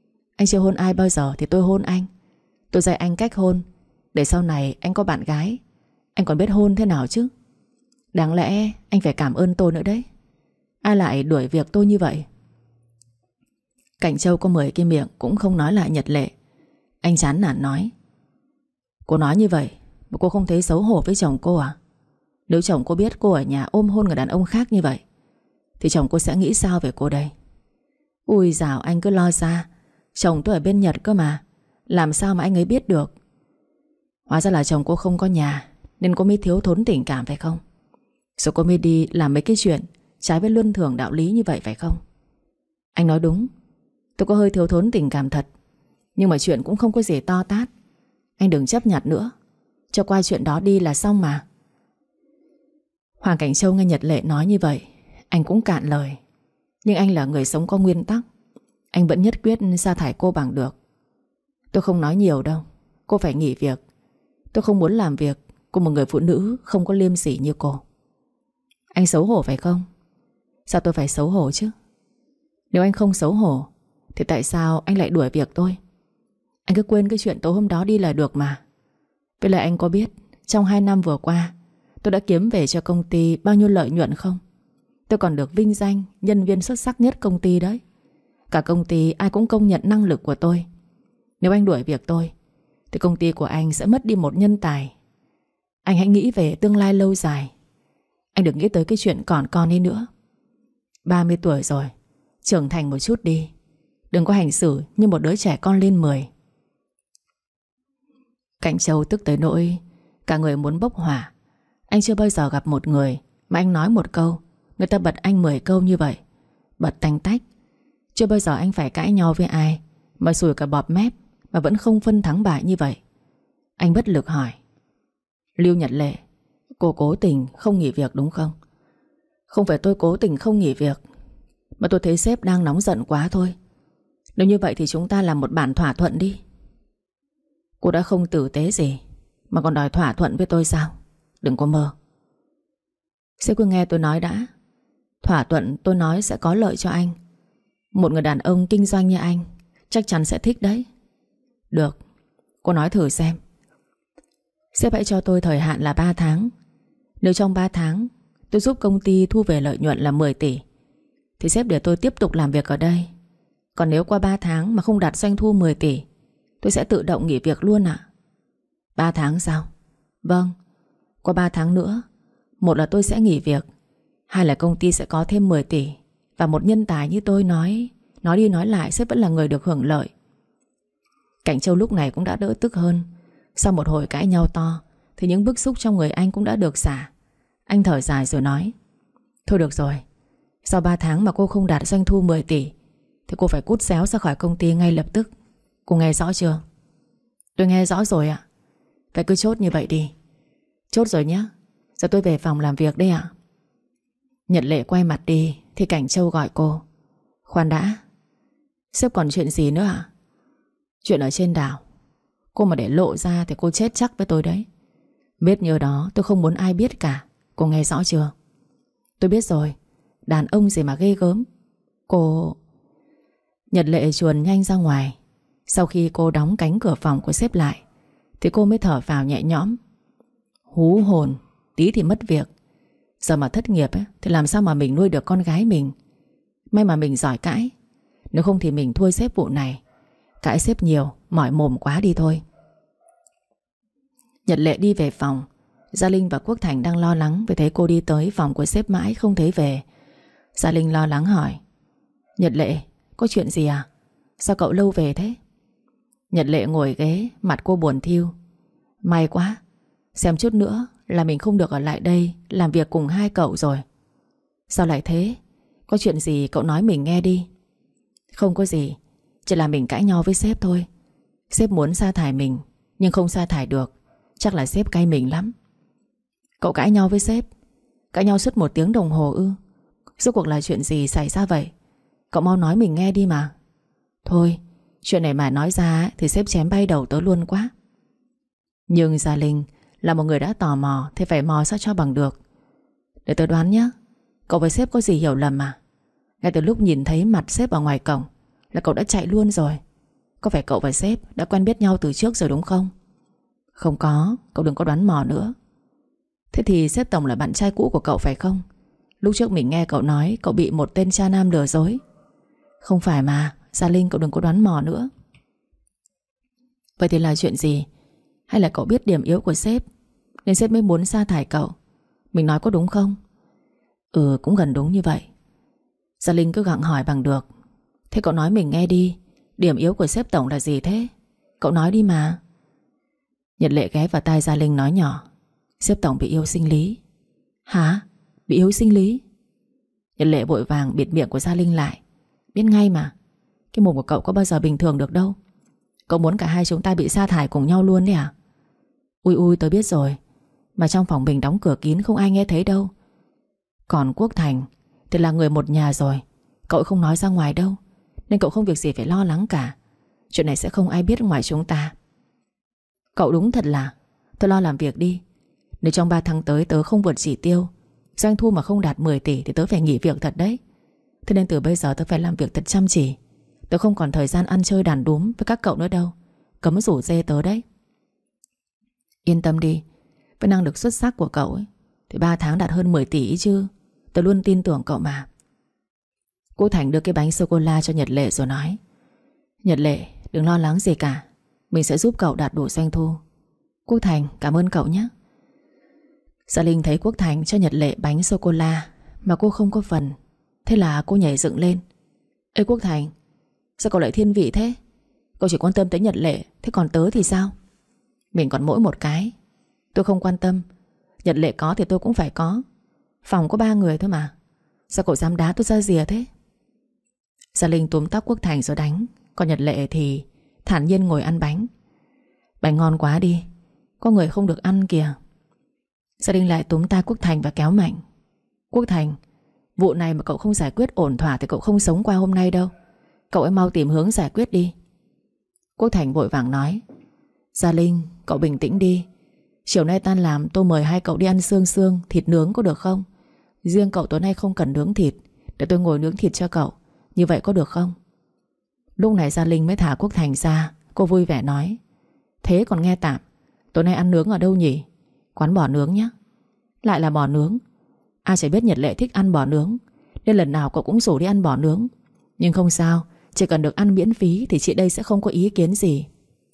Anh chưa hôn ai bao giờ thì tôi hôn anh. Tôi dạy anh cách hôn, để sau này anh có bạn gái anh còn biết hôn thế nào chứ. Đáng lẽ anh phải cảm ơn tôi nữa đấy. Ai lại đuổi việc tôi như vậy? Cảnh Châu có mười cái miệng cũng không nói lại Nhật Lệ. Anh chán nản nói: Cô nói như vậy mà cô không thấy xấu hổ với chồng cô à? Nếu chồng cô biết cô ở nhà ôm hôn người đàn ông khác như vậy thì chồng cô sẽ nghĩ sao về cô đây? Ui dào, anh cứ lo xa. Chồng tôi ở bên Nhật cơ mà, làm sao mà anh ấy biết được? Hóa ra là chồng cô không có nhà nên cô mới thiếu thốn tình cảm phải không? Rồi cô mới đi làm mấy cái chuyện trái với luân thường đạo lý như vậy phải không? Anh nói đúng, tôi có hơi thiếu thốn tình cảm thật, nhưng mà chuyện cũng không có gì to tát. Anh đừng chấp nhặt nữa, cho qua chuyện đó đi là xong mà. Hoàng Cảnh Châu nghe Nhật Lệ nói như vậy, anh cũng cạn lời. Nhưng anh là người sống có nguyên tắc, anh vẫn nhất quyết sa thải cô bằng được. Tôi không nói nhiều đâu, cô phải nghỉ việc. Tôi không muốn làm việc cùng một người phụ nữ không có liêm sỉ như cô. Anh xấu hổ phải không? Sao tôi phải xấu hổ chứ? Nếu anh không xấu hổ thì tại sao anh lại đuổi việc tôi? Anh cứ quên cái chuyện tối hôm đó đi là được mà. Với lại anh có biết trong hai năm vừa qua tôi đã kiếm về cho công ty bao nhiêu lợi nhuận không? Tôi còn được vinh danh nhân viên xuất sắc nhất công ty đấy. Cả công ty ai cũng công nhận năng lực của tôi. Nếu anh đuổi việc tôi thì công ty của anh sẽ mất đi một nhân tài. Anh hãy nghĩ về tương lai lâu dài. Anh đừng nghĩ tới cái chuyện còn con ấy nữa. ba mươi tuổi rồi, trưởng thành một chút đi. Đừng có hành xử như một đứa trẻ con lên mười. Cảnh Châu tức tới nỗi cả người muốn bốc hỏa. Anh chưa bao giờ gặp một người mà anh nói một câu người ta bật anh mười câu như vậy. Bật tanh tách. Chưa bao giờ anh phải cãi nhau với ai mà sủi cả bọt mép mà vẫn không phân thắng bại như vậy. Anh bất lực hỏi: Lưu Nhật Lệ, cô cố tình không nghỉ việc đúng không? Không phải tôi cố tình không nghỉ việc, mà tôi thấy sếp đang nóng giận quá thôi. Nếu như vậy thì chúng ta làm một bản thỏa thuận đi. Cô đã không tử tế gì mà còn đòi thỏa thuận với tôi sao? Đừng có mơ. Sếp cứ nghe tôi nói đã. Thỏa thuận tôi nói sẽ có lợi cho anh. Một người đàn ông kinh doanh như anh chắc chắn sẽ thích đấy. Được, cô nói thử xem. Sếp hãy cho tôi thời hạn là ba tháng. Nếu trong ba tháng tôi giúp công ty thu về lợi nhuận là mười tỷ thì sếp để tôi tiếp tục làm việc ở đây. Còn nếu qua ba tháng mà không đạt doanh thu mười tỷ, tôi sẽ tự động nghỉ việc luôn ạ. ba tháng sao? Vâng. Qua ba tháng nữa, một là tôi sẽ nghỉ việc, hai là công ty sẽ có thêm mười tỷ. Và một nhân tài như tôi nói Nói đi nói lại sếp vẫn là người được hưởng lợi. Cảnh Châu lúc này cũng đã đỡ tức hơn. Sau một hồi cãi nhau to thì những bức xúc trong người anh cũng đã được xả. Anh thở dài rồi nói: Thôi được rồi, sau ba tháng mà cô không đạt doanh thu mười tỷ thì cô phải cút xéo ra khỏi công ty ngay lập tức. Cô nghe rõ chưa? Tôi nghe rõ rồi ạ. Vậy cứ chốt như vậy đi. Chốt rồi nhé. Giờ tôi về phòng làm việc đây ạ. Nhật Lệ quay mặt đi thì Cảnh Châu gọi cô: Khoan đã, sếp còn chuyện gì nữa ạ? Chuyện ở trên đảo. Cô mà để lộ ra thì cô chết chắc với tôi đấy. Biết nhớ đó tôi không muốn ai biết cả. Cô nghe rõ chưa? Tôi biết rồi. Đàn ông gì mà ghê gớm. Cô... Nhật Lệ chuồn nhanh ra ngoài. Sau khi cô đóng cánh cửa phòng của sếp lại thì cô mới thở phào nhẹ nhõm. Hú hồn, tí thì mất việc. Giờ mà thất nghiệp ấy, thì làm sao mà mình nuôi được con gái mình. May mà mình giỏi cãi. Nếu không thì mình thua sếp vụ này. Cãi sếp nhiều, mỏi mồm quá đi thôi. Nhật Lệ đi về phòng. Gia Linh và Quốc Thành đang lo lắng vì thấy cô đi tới phòng của sếp mãi không thấy về. Gia Linh lo lắng hỏi: Nhật Lệ, có chuyện gì à? Sao cậu lâu về thế? Nhật Lệ ngồi ghế, mặt cô buồn thiu. May quá, xem chút nữa là mình không được ở lại đây làm việc cùng hai cậu rồi. Sao lại thế? Có chuyện gì cậu nói mình nghe đi. Không có gì, chỉ là mình cãi nhau với sếp thôi. Sếp muốn sa thải mình nhưng không sa thải được. Chắc là sếp cay mình lắm. Cậu cãi nhau với sếp? Cãi nhau suốt một tiếng đồng hồ ư? Rốt cuộc là chuyện gì xảy ra vậy? Cậu mau nói mình nghe đi mà. Thôi, chuyện này mà nói ra thì sếp chém bay đầu tớ luôn quá. Nhưng Gia Linh là một người đã tò mò thì phải mò sao cho bằng được. Để tớ đoán nhé, cậu với sếp có gì hiểu lầm à? Ngay từ lúc nhìn thấy mặt sếp ở ngoài cổng là cậu đã chạy luôn rồi. Có phải cậu và sếp đã quen biết nhau từ trước rồi đúng không? Không có, cậu đừng có đoán mò nữa. Thế thì sếp tổng là bạn trai cũ của cậu phải không? Lúc trước mình nghe cậu nói cậu bị một tên cha nam lừa dối. Không phải mà, Gia Linh, cậu đừng có đoán mò nữa. Vậy thì là chuyện gì? Hay là cậu biết điểm yếu của sếp nên sếp mới muốn sa thải cậu? Mình nói có đúng không? Ừ, cũng gần đúng như vậy. Gia Linh cứ gặng hỏi bằng được. Thế cậu nói mình nghe đi. Điểm yếu của sếp tổng là gì thế? Cậu nói đi mà. Nhật Lệ ghé vào tai Gia Linh nói nhỏ. Sếp tổng bị yêu sinh lý. Hả? Bị yêu sinh lý? Nhật Lệ vội vàng bịt miệng của Gia Linh lại. Biết ngay mà. Cái mồm của cậu có bao giờ bình thường được đâu. Cậu muốn cả hai chúng ta bị sa thải cùng nhau luôn đấy à? Ui ui, tôi biết rồi. Mà trong phòng mình đóng cửa kín, không ai nghe thấy đâu. Còn Quốc Thành thì là người một nhà rồi, cậu không nói ra ngoài đâu, nên cậu không việc gì phải lo lắng cả. Chuyện này sẽ không ai biết ngoài chúng ta. Cậu đúng thật là. Tôi lo làm việc đi. Nếu trong ba tháng tới tớ không vượt chỉ tiêu, doanh thu mà không đạt mười tỷ thì tớ phải nghỉ việc thật đấy. Thế nên từ bây giờ tớ phải làm việc thật chăm chỉ. Tớ không còn thời gian ăn chơi đàn đúm với các cậu nữa đâu. Cấm rủ dê tớ đấy. Yên tâm đi. Với năng lực xuất sắc của cậu ấy thì ba tháng đạt hơn mười tỷ chứ. Tớ luôn tin tưởng cậu mà. Quốc Thành đưa cái bánh sô-cô-la cho Nhật Lệ rồi nói. Nhật Lệ, đừng lo lắng gì cả. Mình sẽ giúp cậu đạt đủ doanh thu. Quốc Thành, cảm ơn cậu nhé. Gia Linh thấy Quốc Thành cho Nhật Lệ bánh sô-cô-la mà cô không có phần. Thế là cô nhảy dựng lên. Ê Quốc Thành, sao cậu lại thiên vị thế? Cậu chỉ quan tâm tới Nhật Lệ, thế còn tớ thì sao? Mình còn mỗi một cái. Tôi không quan tâm. Nhật Lệ có thì tôi cũng phải có. Phòng có ba người thôi mà. Sao cậu dám đá tôi ra rìa thế? Gia Linh túm tóc Quốc Thành rồi đánh. Còn Nhật Lệ thì thản nhiên ngồi ăn bánh. Bánh ngon quá đi. Có người không được ăn kìa. Gia Linh lại túm tay Quốc Thành và kéo mạnh. Quốc Thành, vụ này mà cậu không giải quyết ổn thỏa thì cậu không sống qua hôm nay đâu. Cậu ấy mau tìm hướng giải quyết đi. Quốc Thành vội vàng nói. Gia Linh, cậu bình tĩnh đi. Chiều nay tan làm tôi mời hai cậu đi ăn xương xương thịt nướng có được không? Riêng cậu tối nay không cần nướng thịt, để tôi ngồi nướng thịt cho cậu. Như vậy có được không? Lúc này Gia Linh mới thả Quốc Thành ra. Cô vui vẻ nói. Thế còn nghe tạm. Tối nay ăn nướng ở đâu nhỉ? Quán bò nướng nhé. Lại là bò nướng? Ai chả biết Nhật Lệ thích ăn bò nướng, nên lần nào cậu cũng rủ đi ăn bò nướng. Nhưng không sao, chỉ cần được ăn miễn phí thì chị đây sẽ không có ý kiến gì.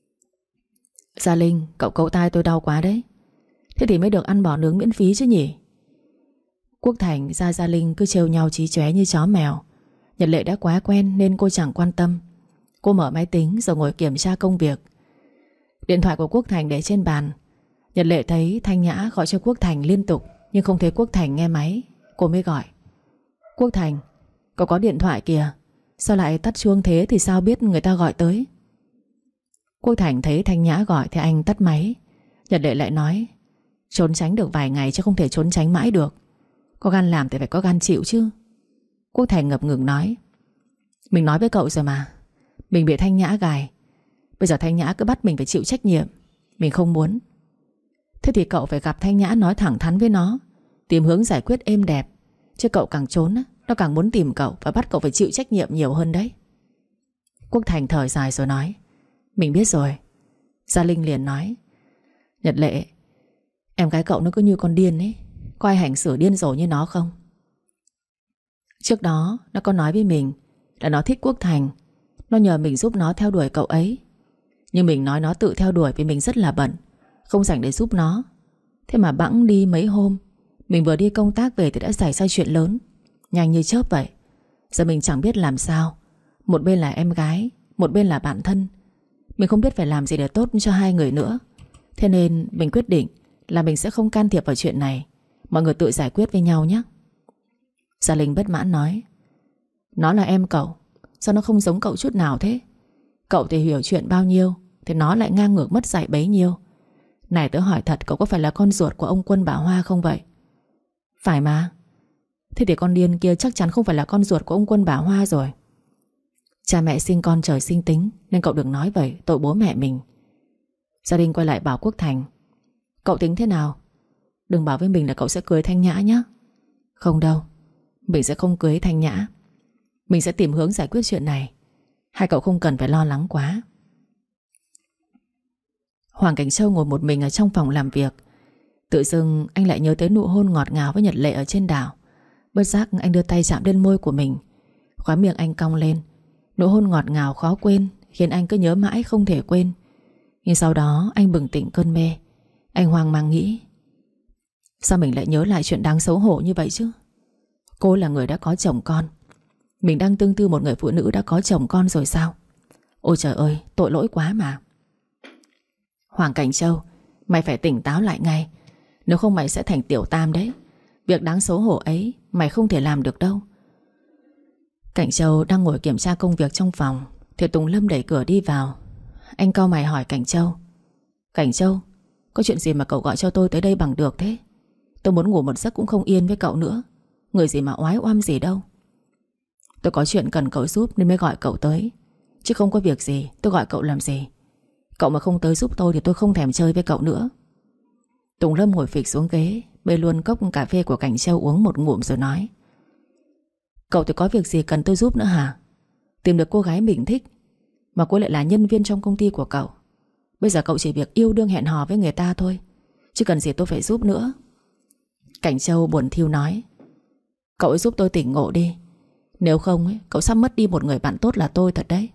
Gia Linh, cậu cậu tai tôi đau quá đấy. Thế thì mới được ăn bò nướng miễn phí chứ nhỉ? Quốc Thành ra Gia Linh cứ trêu nhau chí chóe như chó mèo. Nhật Lệ đã quá quen nên cô chẳng quan tâm. Cô mở máy tính rồi ngồi kiểm tra công việc. Điện thoại của Quốc Thành để trên bàn. Nhật Lệ thấy Thanh Nhã gọi cho Quốc Thành liên tục, nhưng không thấy Quốc Thành nghe máy. Cô mới gọi. Quốc Thành, cậu có điện thoại kìa. Sao lại tắt chuông thế thì sao biết người ta gọi tới? Quốc Thành thấy Thanh Nhã gọi thì anh tắt máy. Nhật Lệ lại nói. Trốn tránh được vài ngày chứ không thể trốn tránh mãi được. Có gan làm thì phải có gan chịu chứ. Quốc Thành ngập ngừng nói. Mình nói với cậu rồi mà. Mình bị Thanh Nhã gài. Bây giờ Thanh Nhã cứ bắt mình phải chịu trách nhiệm. Mình không muốn. Thế thì cậu phải gặp Thanh Nhã nói thẳng thắn với nó, tìm hướng giải quyết êm đẹp. Chứ cậu càng trốn, nó càng muốn tìm cậu và bắt cậu phải chịu trách nhiệm nhiều hơn đấy. Quốc Thành thở dài rồi nói. Mình biết rồi. Gia Linh liền nói. Nhật Lệ, em gái cậu nó cứ như con điên ấy. Có ai hành xử điên rồ như nó không? Trước đó nó có nói với mình là nó thích Quốc Thành. Nó nhờ mình giúp nó theo đuổi cậu ấy. Nhưng mình nói nó tự theo đuổi vì mình rất là bận, không rảnh để giúp nó. Thế mà bẵng đi mấy hôm, mình vừa đi công tác về thì đã xảy ra chuyện lớn, nhanh như chớp vậy. Giờ mình chẳng biết làm sao. Một bên là em gái, một bên là bạn thân. Mình không biết phải làm gì để tốt cho hai người nữa. Thế nên mình quyết định là mình sẽ không can thiệp vào chuyện này. Mọi người tự giải quyết với nhau nhé. Gia Linh bất mãn nói. Nó là em cậu, sao nó không giống cậu chút nào thế? Cậu thì hiểu chuyện bao nhiêu thì nó lại ngang ngược mất dạy bấy nhiêu. Này tớ hỏi thật, cậu có phải là con ruột của ông Quân bà Hoa không vậy? Phải mà. Thế thì con điên kia chắc chắn không phải là con ruột của ông Quân bà Hoa rồi. Cha mẹ sinh con trời sinh tính, nên cậu đừng nói vậy, tội bố mẹ mình. Gia Đình quay lại bảo Quốc Thành. Cậu tính thế nào? Đừng bảo với mình là cậu sẽ cưới Thanh Nhã nhé. Không đâu, mình sẽ không cưới Thanh Nhã. Mình sẽ tìm hướng giải quyết chuyện này. Hai cậu không cần phải lo lắng quá. Hoàng Cảnh Châu ngồi một mình ở trong phòng làm việc. Tự dưng anh lại nhớ tới nụ hôn ngọt ngào với Nhật Lệ ở trên đảo. Bất giác anh đưa tay chạm lên môi của mình. Khóe miệng anh cong lên. Nụ hôn ngọt ngào khó quên, khiến anh cứ nhớ mãi không thể quên. Nhưng sau đó anh bừng tỉnh cơn mê. Anh hoang mang nghĩ, sao mình lại nhớ lại chuyện đáng xấu hổ như vậy chứ? Cô là người đã có chồng con. Mình đang tương tư một người phụ nữ đã có chồng con rồi sao? Ôi trời ơi, tội lỗi quá mà. Hoàng Cảnh Châu, mày phải tỉnh táo lại ngay. Nếu không mày sẽ thành tiểu tam đấy. Việc đáng xấu hổ ấy mày không thể làm được đâu. Cảnh Châu đang ngồi kiểm tra công việc trong phòng thì Tùng Lâm đẩy cửa đi vào. Anh cau mày hỏi Cảnh Châu, Cảnh Châu, có chuyện gì mà cậu gọi cho tôi tới đây bằng được thế? Tôi muốn ngủ một giấc cũng không yên với cậu nữa. Người gì mà oái oăm gì đâu. Tôi có chuyện cần cậu giúp nên mới gọi cậu tới, chứ không có việc gì tôi gọi cậu làm gì. Cậu mà không tới giúp tôi thì tôi không thèm chơi với cậu nữa. Tùng Lâm ngồi phịch xuống ghế, bê luôn cốc cà phê của Cảnh Châu uống một ngụm rồi nói, cậu thì có việc gì cần tôi giúp nữa hả? Tìm được cô gái mình thích, mà cô lại là nhân viên trong công ty của cậu. Bây giờ cậu chỉ việc yêu đương hẹn hò với người ta thôi, chứ cần gì tôi phải giúp nữa. Cảnh Châu buồn thiu nói, cậu ấy giúp tôi tỉnh ngộ đi. Nếu không ấy, cậu sắp mất đi một người bạn tốt là tôi thật đấy.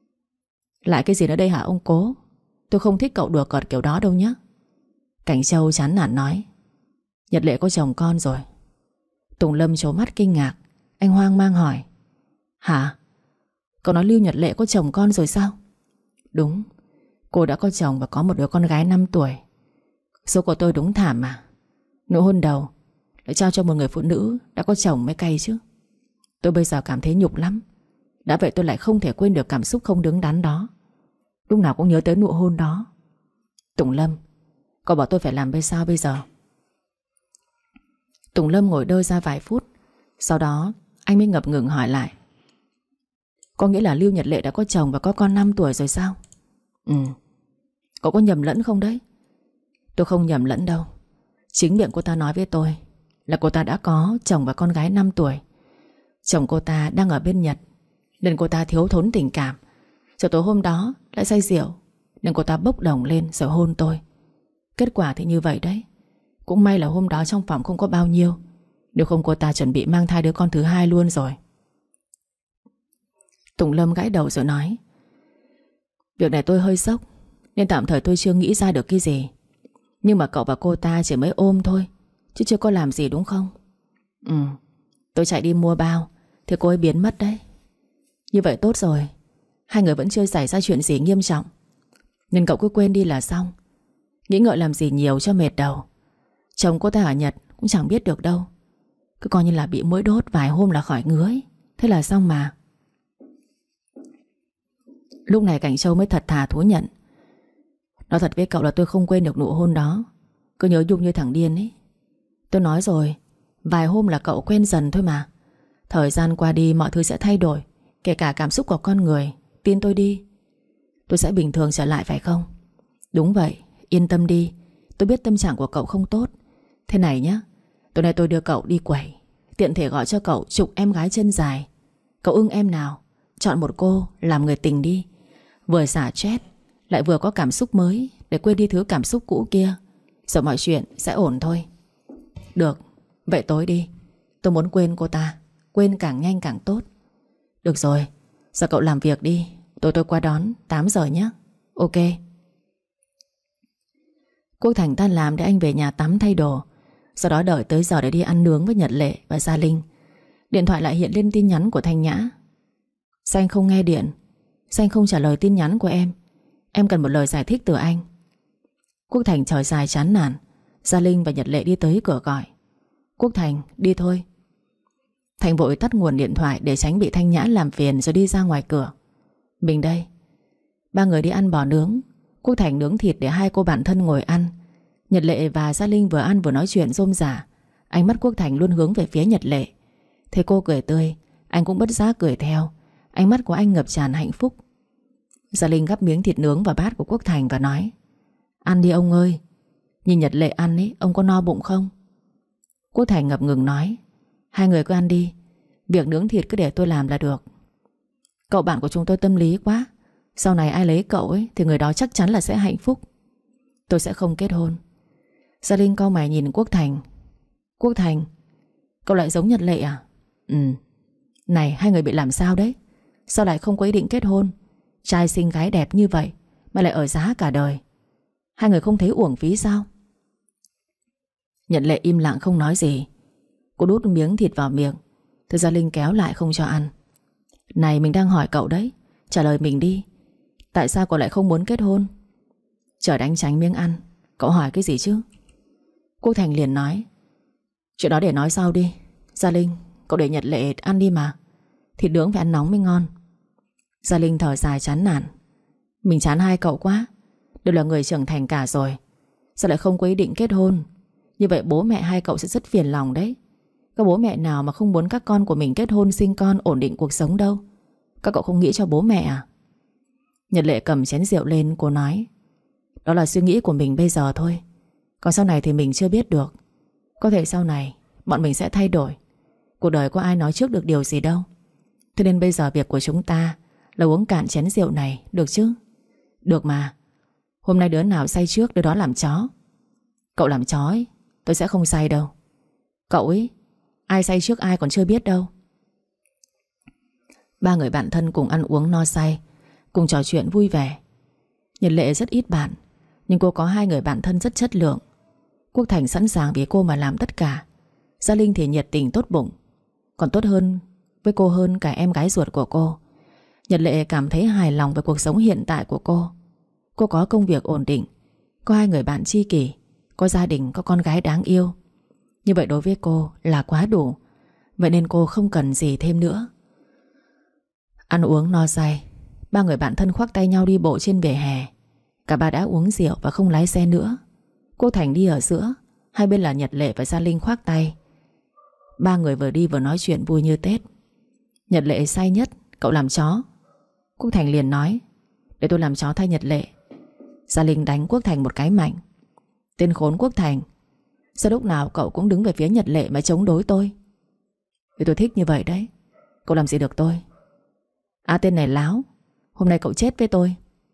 Lại cái gì nữa đây hả ông cố? Tôi không thích cậu đùa cợt kiểu đó đâu nhé. Cảnh Châu chán nản nói, Nhật Lệ có chồng con rồi. Tùng Lâm trố mắt kinh ngạc. Anh hoang mang hỏi, hả? Cậu nói Lưu Nhật Lệ có chồng con rồi sao? Đúng, cô đã có chồng và có một đứa con gái năm tuổi. Số của tôi đúng thảm mà. Nụ hôn đầu lại trao cho một người phụ nữ đã có chồng mới cay chứ. Tôi bây giờ cảm thấy nhục lắm. Đã vậy tôi lại không thể quên được cảm xúc không đứng đắn đó. Lúc nào cũng nhớ tới nụ hôn đó. Tùng Lâm, cậu bảo tôi phải làm bây sao bây giờ? Tùng Lâm ngồi đơ ra vài phút. Sau đó anh mới ngập ngừng hỏi lại, có nghĩa là Lưu Nhật Lệ đã có chồng và có con năm tuổi rồi sao? Ừ. Cậu có nhầm lẫn không đấy? Tôi không nhầm lẫn đâu. Chính miệng cô ta nói với tôi là cô ta đã có chồng và con gái năm tuổi. Chồng cô ta đang ở bên Nhật nên cô ta thiếu thốn tình cảm. Rồi tối hôm đó lại say rượu nên cô ta bốc đồng lên rồi hôn tôi. Kết quả thì như vậy đấy. Cũng may là hôm đó trong phòng không có bao nhiêu. Nếu không cô ta chuẩn bị mang thai đứa con thứ hai luôn rồi. Tùng Lâm gãi đầu rồi nói, việc này tôi hơi sốc nên tạm thời tôi chưa nghĩ ra được cái gì. Nhưng mà cậu và cô ta chỉ mới ôm thôi, chứ chưa có làm gì đúng không? Ừ. Tôi chạy đi mua bao thì cô ấy biến mất đấy. Như vậy tốt rồi. Hai người vẫn chưa xảy ra chuyện gì nghiêm trọng, nên cậu cứ quên đi là xong. Nghĩ ngợi làm gì nhiều cho mệt đầu. Chồng cô ta ở Nhật cũng chẳng biết được đâu. Cứ coi như là bị muỗi đốt vài hôm là khỏi ngứa ấy. Thế là xong mà. Lúc này Cảnh Châu mới thật thà thú nhận, nói thật với cậu là tôi không quên được nụ hôn đó. Cứ nhớ nhung như thằng điên ấy. Tôi nói rồi, vài hôm là cậu quen dần thôi mà. Thời gian qua đi mọi thứ sẽ thay đổi, kể cả cảm xúc của con người. Tin tôi đi. Tôi sẽ bình thường trở lại phải không? Đúng vậy, yên tâm đi. Tôi biết tâm trạng của cậu không tốt. Thế này nhé, tối nay tôi đưa cậu đi quẩy, tiện thể gọi cho cậu chục em gái chân dài. Cậu ưng em nào, chọn một cô làm người tình đi. Vừa xả stress, lại vừa có cảm xúc mới để quên đi thứ cảm xúc cũ kia. Rồi mọi chuyện sẽ ổn thôi. Được, vậy tối đi. Tôi muốn quên cô ta. Quên càng nhanh càng tốt. Được rồi, giờ cậu làm việc đi. Tôi tôi qua đón tám giờ nhé. Ok. Quốc Thành tan làm để anh về nhà tắm thay đồ. Sau đó đợi tới giờ để đi ăn nướng với Nhật Lệ và Gia Linh. Điện thoại lại hiện lên tin nhắn của Thanh Nhã. Sao anh không nghe điện? Sao anh không trả lời tin nhắn của em? Em cần một lời giải thích từ anh. Quốc Thành thở dài chán nản. Gia Linh và Nhật Lệ đi tới cửa gọi. Quốc Thành, đi thôi. Thành vội tắt nguồn điện thoại để tránh bị Thanh Nhã làm phiền, rồi đi ra ngoài cửa. Mình đây. Ba người đi ăn bò nướng. Quốc Thành nướng thịt để hai cô bạn thân ngồi ăn. Nhật Lệ và Gia Linh vừa ăn vừa nói chuyện rôm rả. Ánh mắt Quốc Thành luôn hướng về phía Nhật Lệ. Thấy cô cười tươi, anh cũng bất giác cười theo. Ánh mắt của anh ngập tràn hạnh phúc. Gia Linh gắp miếng thịt nướng vào bát của Quốc Thành và nói, ăn đi ông ơi. Nhìn Nhật Lệ ăn ấy, ông có no bụng không? Quốc Thành ngập ngừng nói, hai người cứ ăn đi. Việc nướng thịt cứ để tôi làm là được. Cậu bạn của chúng tôi tâm lý quá. Sau này ai lấy cậu ấy thì người đó chắc chắn là sẽ hạnh phúc. Tôi sẽ không kết hôn. Gia Linh cau mày nhìn Quốc Thành. Quốc Thành, cậu lại giống Nhật Lệ à? Ừ. Này, hai người bị làm sao đấy? Sao lại không có ý định kết hôn? Trai xinh gái đẹp như vậy mà lại ở giá cả đời. Hai người không thấy uổng phí sao? Nhật Lệ im lặng không nói gì. Cô đút miếng thịt vào miệng, thì Gia Linh kéo lại không cho ăn. Này, mình đang hỏi cậu đấy, trả lời mình đi. Tại sao cậu lại không muốn kết hôn? Trời đánh tránh miếng ăn, cậu hỏi cái gì chứ? Quốc Thành liền nói, chuyện đó để nói sau đi. Gia Linh, cậu để Nhật Lệ ăn đi mà. Thịt nướng phải ăn nóng mới ngon. Gia Linh thở dài chán nản. Mình chán hai cậu quá. Đều là người trưởng thành cả rồi, sao lại không có ý định kết hôn? Như vậy bố mẹ hai cậu sẽ rất phiền lòng đấy. Có bố mẹ nào mà không muốn các con của mình kết hôn, sinh con, ổn định cuộc sống đâu. Các cậu không nghĩ cho bố mẹ à? Nhật Lệ cầm chén rượu lên, cô nói, đó là suy nghĩ của mình bây giờ thôi. Còn sau này thì mình chưa biết được. Có thể sau này bọn mình sẽ thay đổi. Cuộc đời có ai nói trước được điều gì đâu. Thế nên bây giờ việc của chúng ta là uống cạn chén rượu này, được chứ? Được mà. Hôm nay đứa nào say trước đứa đó làm chó. Cậu làm chó ấy, tôi sẽ không say đâu. Cậu ấy, ai say trước ai còn chưa biết đâu. Ba người bạn thân cùng ăn uống no say, cùng trò chuyện vui vẻ. Nhật Lệ rất ít bạn, nhưng cô có hai người bạn thân rất chất lượng. Quốc Thành sẵn sàng vì cô mà làm tất cả. Gia Linh thì nhiệt tình tốt bụng, còn tốt hơn với cô hơn cả em gái ruột của cô. Nhật Lệ cảm thấy hài lòng với cuộc sống hiện tại của cô. Cô có công việc ổn định, có hai người bạn tri kỷ, có gia đình, có con gái đáng yêu. Như vậy đối với cô là quá đủ. Vậy nên cô không cần gì thêm nữa. Ăn uống no say, ba người bạn thân khoác tay nhau đi bộ trên vỉa hè. Cả ba đã uống rượu và không lái xe nữa. Cô Thành đi ở giữa, hai bên là Nhật Lệ và Gia Linh khoác tay. Ba người vừa đi vừa nói chuyện vui như Tết. Nhật Lệ say nhất, cậu làm chó. Quốc Thành liền nói, để tôi làm chó thay Nhật Lệ. Gia Linh đánh Quốc Thành một cái mạnh. Tên khốn Quốc Thành, sao lúc nào cậu cũng đứng về phía Nhật Lệ mà chống đối tôi? Vì tôi thích như vậy đấy. Cậu làm gì được tôi? À, tên này láo. Hôm nay cậu chết với tôi.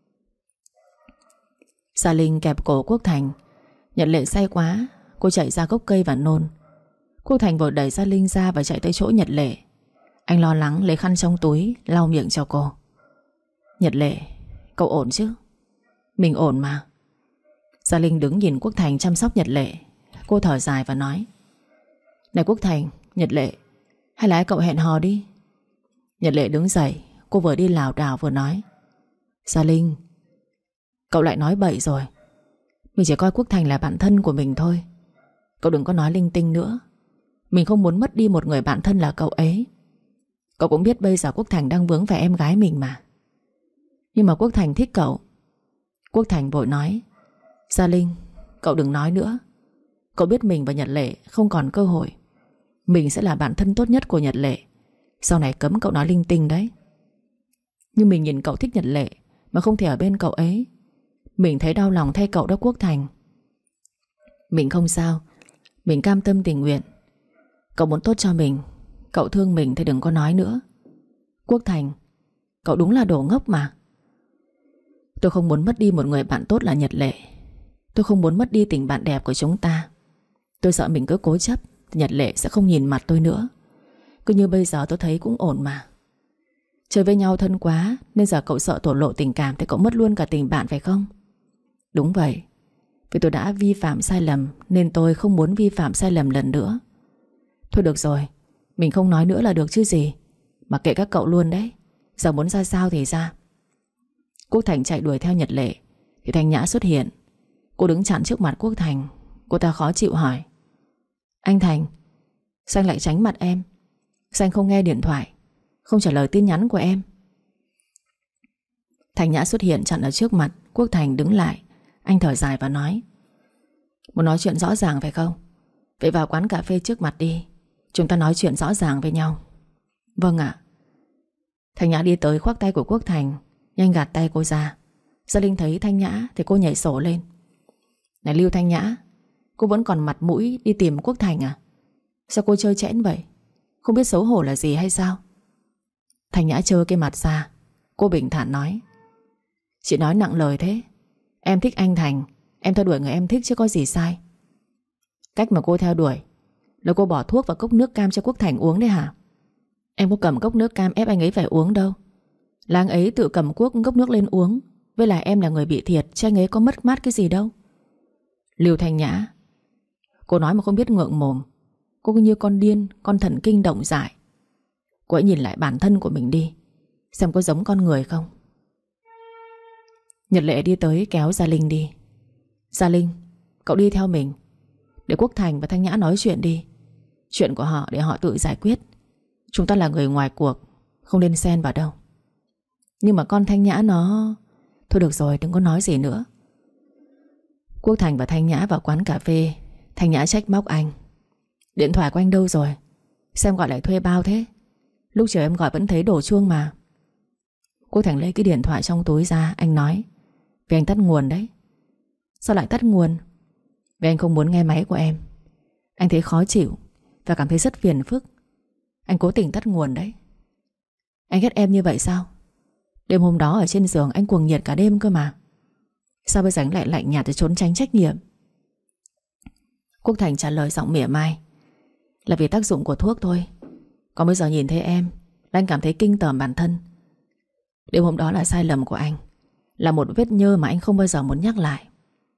Gia Linh kẹp cổ Quốc Thành. Nhật Lệ say quá, cô chạy ra gốc cây và nôn. Quốc Thành vội đẩy Gia Linh ra và chạy tới chỗ Nhật Lệ. Anh lo lắng lấy khăn trong túi lau miệng cho cô. Nhật Lệ, cậu ổn chứ? Mình ổn mà. Gia Linh đứng nhìn Quốc Thành chăm sóc Nhật Lệ. Cô thở dài và nói, này Quốc Thành, Nhật Lệ, hay là cậu hẹn hò đi. Nhật Lệ đứng dậy, cô vừa đi lảo đảo vừa nói, Gia Linh, cậu lại nói bậy rồi. Mình chỉ coi Quốc Thành là bạn thân của mình thôi. Cậu đừng có nói linh tinh nữa. Mình không muốn mất đi một người bạn thân là cậu ấy. Cậu cũng biết bây giờ Quốc Thành đang vướng về em gái mình mà. Nhưng mà Quốc Thành thích cậu. Quốc Thành vội nói, Gia Linh, cậu đừng nói nữa. Cậu biết mình và Nhật Lệ không còn cơ hội. Mình sẽ là bạn thân tốt nhất của Nhật Lệ. Sau này cấm cậu nói linh tinh đấy. Nhưng mình nhìn cậu thích Nhật Lệ mà không thể ở bên cậu ấy. Mình thấy đau lòng thay cậu đó Quốc Thành. Mình không sao, mình cam tâm tình nguyện. Cậu muốn tốt cho mình, cậu thương mình thì đừng có nói nữa. Quốc Thành, cậu đúng là đồ ngốc mà. Tôi không muốn mất đi một người bạn tốt là Nhật Lệ. Tôi không muốn mất đi tình bạn đẹp của chúng ta. Tôi sợ mình cứ cố chấp thì Nhật Lệ sẽ không nhìn mặt tôi nữa. Cứ như bây giờ tôi thấy cũng ổn mà. Chơi với nhau thân quá nên giờ cậu sợ thổ lộ tình cảm thì cậu mất luôn cả tình bạn phải không? Đúng vậy. Vì tôi đã vi phạm sai lầm nên tôi không muốn vi phạm sai lầm lần nữa. Thôi được rồi, mình không nói nữa là được chứ gì. Mà kệ các cậu luôn đấy. Giờ muốn ra sao thì ra. Quốc Thành chạy đuổi theo Nhật Lệ thì Thanh Nhã xuất hiện. Cô đứng chặn trước mặt Quốc Thành. Cô ta khó chịu hỏi, anh Thành, sao anh lại tránh mặt em? Sao anh không nghe điện thoại, không trả lời tin nhắn của em? Thanh Nhã xuất hiện chặn ở trước mặt. Quốc Thành đứng lại. Anh thở dài và nói, muốn nói chuyện rõ ràng phải không? Vậy vào quán cà phê trước mặt đi, chúng ta nói chuyện rõ ràng với nhau. Vâng ạ. Thanh Nhã đi tới khoác tay của Quốc Thành, nhanh gạt tay cô ra. Gia Linh thấy Thanh Nhã thì cô nhảy sổ lên. Này Lưu Thanh Nhã, cô vẫn còn mặt mũi đi tìm Quốc Thành à? Sao cô chơi chẽn vậy? Không biết xấu hổ là gì hay sao? Thanh Nhã trơ cái mặt ra. Cô bình thản nói, chị nói nặng lời thế. Em thích anh Thành, Em theo đuổi người em thích chứ có gì sai. Cách mà cô theo đuổi là cô bỏ thuốc vào cốc nước cam cho Quốc Thành uống đấy hả? Em có cầm cốc nước cam ép anh ấy phải uống đâu. Là anh ấy tự cầm cuốc cốc nước lên uống. Với lại em là người bị thiệt, chứ anh ấy có mất mát cái gì đâu. Lưu Thanh Nhã, cô nói mà không biết ngượng mồm. Cô cứ như con điên, con thần kinh động dại. Cô hãy nhìn lại bản thân của mình đi, xem có giống con người không. Nhật Lệ đi tới kéo Gia Linh đi. Gia Linh, cậu đi theo mình, để Quốc Thành và Thanh Nhã nói chuyện đi. Chuyện của họ để họ tự giải quyết. Chúng ta là người ngoài cuộc, không nên xen vào đâu. Nhưng mà con Thanh Nhã nó... Thôi được rồi, đừng có nói gì nữa. Quốc Thành và Thanh Nhã vào quán cà phê. Thanh Nhã trách móc anh. Điện thoại của anh đâu rồi? Xem gọi lại thuê bao thế? Lúc chiều em gọi vẫn thấy đổ chuông mà. Quốc Thành lấy cái điện thoại trong túi ra. Anh nói: vì anh tắt nguồn đấy. Sao lại tắt nguồn? Vì anh không muốn nghe máy của em. Anh thấy khó chịu và cảm thấy rất phiền phức. Anh cố tình tắt nguồn đấy. Anh ghét em như vậy sao? Đêm hôm đó ở trên giường anh cuồng nhiệt cả đêm cơ mà. Sao bây giờ anh lại lạnh nhạt để trốn tránh trách nhiệm? Quốc Thành trả lời giọng mỉa mai: là vì tác dụng của thuốc thôi. Còn bây giờ nhìn thấy em là anh cảm thấy kinh tởm bản thân. Đêm hôm đó là sai lầm của anh, là một vết nhơ mà anh không bao giờ muốn nhắc lại.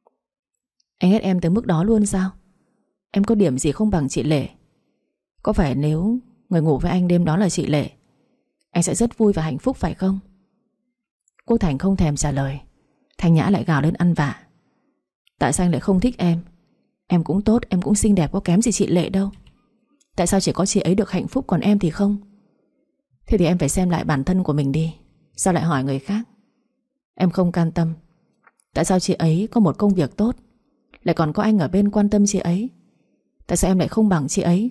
Anh ghét em tới mức đó luôn sao? Em có điểm gì không bằng chị Lệ? Có phải nếu người ngủ với anh đêm đó là chị Lệ, anh sẽ rất vui và hạnh phúc phải không? Quốc Thành không thèm trả lời. Thanh Nhã lại gào lên ăn vạ: tại sao anh lại không thích em? Em cũng tốt, em cũng xinh đẹp, có kém gì chị Lệ đâu. Tại sao chỉ có chị ấy được hạnh phúc còn em thì không? Thế thì em phải xem lại bản thân của mình đi. Sao lại hỏi người khác? Em không can tâm. Tại sao chị ấy có một công việc tốt, lại còn có anh ở bên quan tâm chị ấy? Tại sao em lại không bằng chị ấy?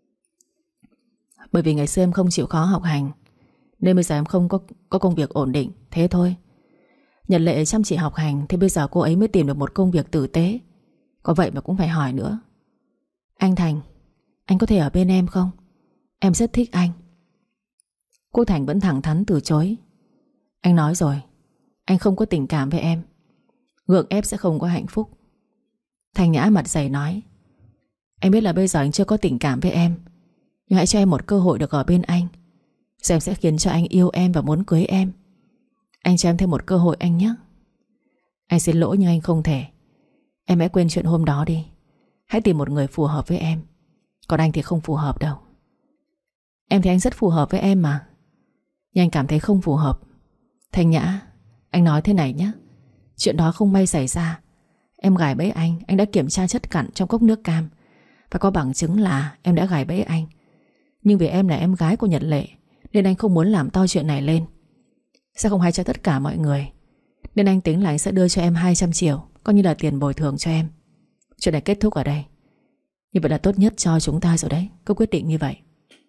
Bởi vì ngày xưa em không chịu khó học hành, nên bây giờ em không có, có công việc ổn định. Thế thôi. Nhật Lệ chăm chỉ học hành, thế bây giờ cô ấy mới tìm được một công việc tử tế. Có vậy mà cũng phải hỏi nữa. Anh Thành, anh có thể ở bên em không? Em rất thích anh. Quốc Thành vẫn thẳng thắn từ chối. Anh nói rồi, anh không có tình cảm với em. Gượng ép sẽ không có hạnh phúc. Thanh Nhã mặt dày nói: anh biết là bây giờ anh chưa có tình cảm với em, nhưng hãy cho em một cơ hội được ở bên anh. Rồi em sẽ khiến cho anh yêu em và muốn cưới em. Anh cho em thêm một cơ hội anh nhé. Anh xin lỗi nhưng anh không thể. Em hãy quên chuyện hôm đó đi. Hãy tìm một người phù hợp với em. Còn anh thì không phù hợp đâu. Em thì anh rất phù hợp với em mà, nhưng anh cảm thấy không phù hợp. Thanh Nhã, anh nói thế này nhé. Chuyện đó không may xảy ra. Em gài bẫy anh. Anh đã kiểm tra chất cặn trong cốc nước cam và có bằng chứng là em đã gài bẫy anh. Nhưng vì em là em gái của Nhật Lệ, nên anh không muốn làm to chuyện này lên. Sẽ không hay cho tất cả mọi người, nên anh tính là anh sẽ đưa cho em hai trăm triệu, coi như là tiền bồi thường cho em. Chuyện này kết thúc ở đây. Như vậy là tốt nhất cho chúng ta rồi đấy. Cứ quyết định như vậy.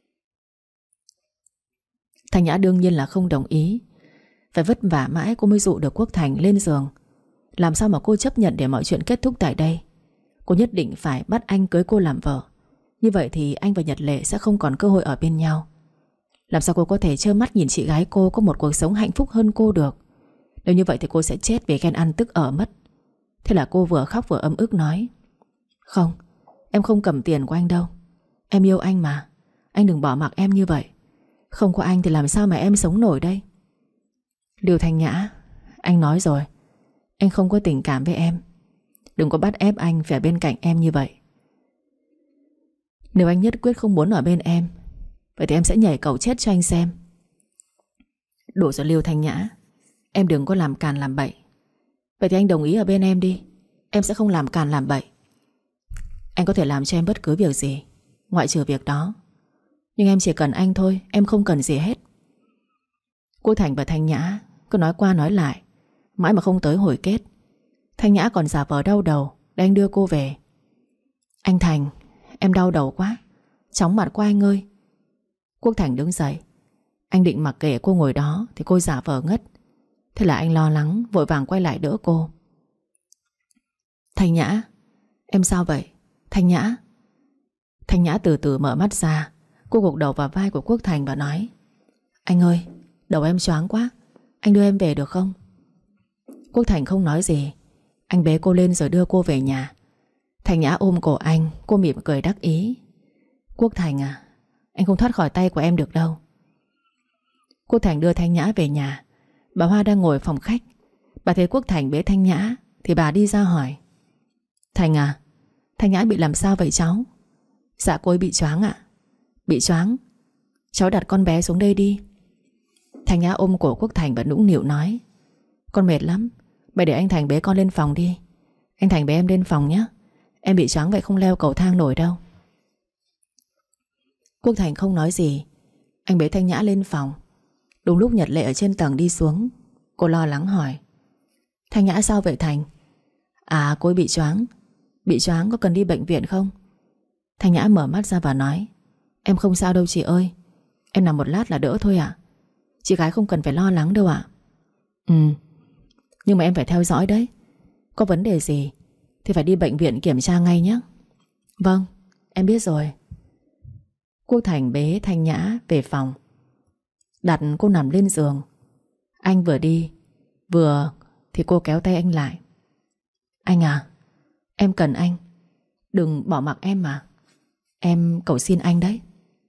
Thanh Nhã đương nhiên là không đồng ý. Phải vất vả mãi cô mới dụ được Quốc Thành lên giường. Làm sao mà cô chấp nhận để mọi chuyện kết thúc tại đây? Cô nhất định phải bắt anh cưới cô làm vợ. Như vậy thì anh và Nhật Lệ sẽ không còn cơ hội ở bên nhau. Làm sao cô có thể trơ mắt nhìn chị gái cô có một cuộc sống hạnh phúc hơn cô được? Nếu như vậy thì cô sẽ chết vì ghen ăn tức ở mất. Thế là cô vừa khóc vừa ấm ức nói: không, em không cầm tiền của anh đâu. Em yêu anh mà. Anh đừng bỏ mặc em như vậy. Không có anh thì làm sao mà em sống nổi đây? Lưu Thanh Nhã, anh nói rồi, anh không có tình cảm với em. Đừng có bắt ép anh phải ở bên cạnh em như vậy. Nếu anh nhất quyết không muốn ở bên em, vậy thì em sẽ nhảy cầu chết cho anh xem. Đủ rồi Lưu Thanh Nhã, em đừng có làm càn làm bậy. Vậy thì anh đồng ý ở bên em đi. Em sẽ không làm càn làm bậy. Anh có thể làm cho em bất cứ việc gì, ngoại trừ việc đó. Nhưng em chỉ cần anh thôi, em không cần gì hết. Cô Thành và Thanh Nhã cứ nói qua nói lại, mãi mà không tới hồi kết. Thanh Nhã còn giả vờ đau đầu để anh đưa cô về. Anh Thành, em đau đầu quá, chóng mặt quá anh ơi. Quốc Thành đứng dậy. Anh định mặc kệ cô ngồi đó thì cô giả vờ ngất. Thế là anh lo lắng vội vàng quay lại đỡ cô. Thanh Nhã, em sao vậy? Thanh Nhã. Thanh Nhã từ từ mở mắt ra. Cô gục đầu vào vai của Quốc Thành và nói: anh ơi, đầu em choáng quá, anh đưa em về được không? Quốc Thành không nói gì. Anh bế cô lên rồi đưa cô về nhà. Thanh Nhã ôm cổ anh, cô mỉm cười đắc ý. Quốc Thành à, anh không thoát khỏi tay của em được đâu. Quốc Thành đưa Thanh Nhã về nhà. Bà Hoa đang ngồi phòng khách. Bà thấy Quốc Thành bế Thanh Nhã thì bà đi ra hỏi: Thành à, Thanh Nhã bị làm sao vậy cháu? Dạ cô ấy bị choáng ạ. Bị choáng? Cháu đặt con bé xuống đây đi. Thanh Nhã ôm cổ Quốc Thành và nũng nịu nói: Con mệt lắm, mày để anh Thành bế con lên phòng đi. Anh Thành bế em lên phòng nhé. Em bị choáng vậy không leo cầu thang nổi đâu. Quốc Thành không nói gì. Anh bế Thanh Nhã lên phòng. Đúng lúc Nhật Lệ ở trên tầng đi xuống. Cô lo lắng hỏi: Thanh Nhã sao vậy Thành? À cô ấy bị choáng. Bị choáng có cần đi bệnh viện không? Thanh Nhã mở mắt ra và nói: Em không sao đâu chị ơi. Em nằm một lát là đỡ thôi ạ. Chị gái không cần phải lo lắng đâu ạ. Ừ, nhưng mà em phải theo dõi đấy. Có vấn đề gì thì phải đi bệnh viện kiểm tra ngay nhé. Vâng, em biết rồi. Quốc Thành bế Thanh Nhã về phòng, đặt cô nằm lên giường. Anh vừa đi vừa thì cô kéo tay anh lại: Anh à, em cần anh. Đừng bỏ mặc em mà. Em cầu xin anh đấy.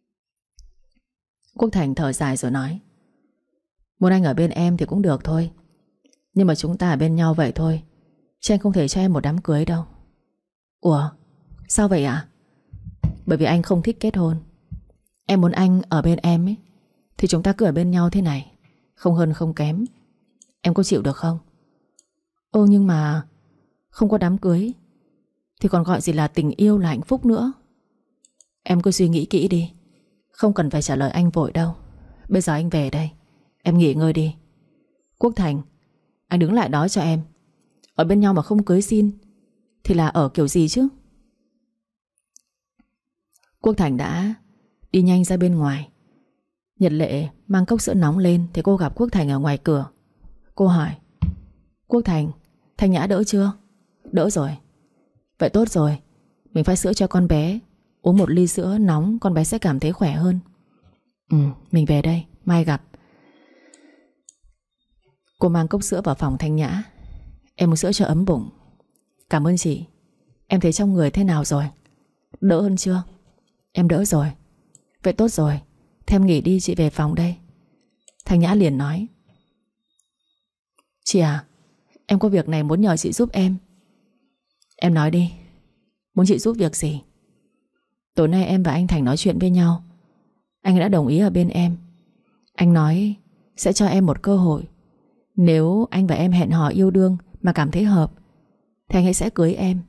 Quốc Thành thở dài rồi nói: Muốn anh ở bên em thì cũng được thôi, nhưng mà chúng ta ở bên nhau vậy thôi, chứ anh không thể cho em một đám cưới đâu. Ủa, sao vậy ạ? Bởi vì anh không thích kết hôn. Em muốn anh ở bên em ấy, thì chúng ta cứ ở bên nhau thế này, không hơn không kém. Em có chịu được không? Ô nhưng mà không có đám cưới thì còn gọi gì là tình yêu, là hạnh phúc nữa. Em cứ suy nghĩ kỹ đi, không cần phải trả lời anh vội đâu. Bây giờ anh về đây, em nghỉ ngơi đi. Quốc Thành, anh đứng lại đó cho em. Ở bên nhau mà không cưới xin thì là ở kiểu gì chứ? Quốc Thành đã đi nhanh ra bên ngoài. Nhật Lệ mang cốc sữa nóng lên thì cô gặp Quốc Thành ở ngoài cửa. Cô hỏi: Quốc Thành, Thanh Nhã đỡ chưa? Đỡ rồi. Vậy tốt rồi. Mình pha sữa cho con bé. Uống một ly sữa nóng con bé sẽ cảm thấy khỏe hơn. Ừ, mình về đây, mai gặp. Cô mang cốc sữa vào phòng Thanh Nhã. Em muốn sữa cho ấm bụng. Cảm ơn chị. Em thấy trong người thế nào rồi? Đỡ hơn chưa? Em đỡ rồi. Vậy tốt rồi. Thế em nghỉ đi, chị về phòng đây. Thanh Nhã liền nói: Chị à, em có việc này muốn nhờ chị giúp em. Em nói đi. Muốn chị giúp việc gì? Tối nay em và anh Thành nói chuyện với nhau. Anh đã đồng ý ở bên em. Anh nói sẽ cho em một cơ hội. Nếu anh và em hẹn hò yêu đương mà cảm thấy hợp thì anh ấy sẽ cưới em.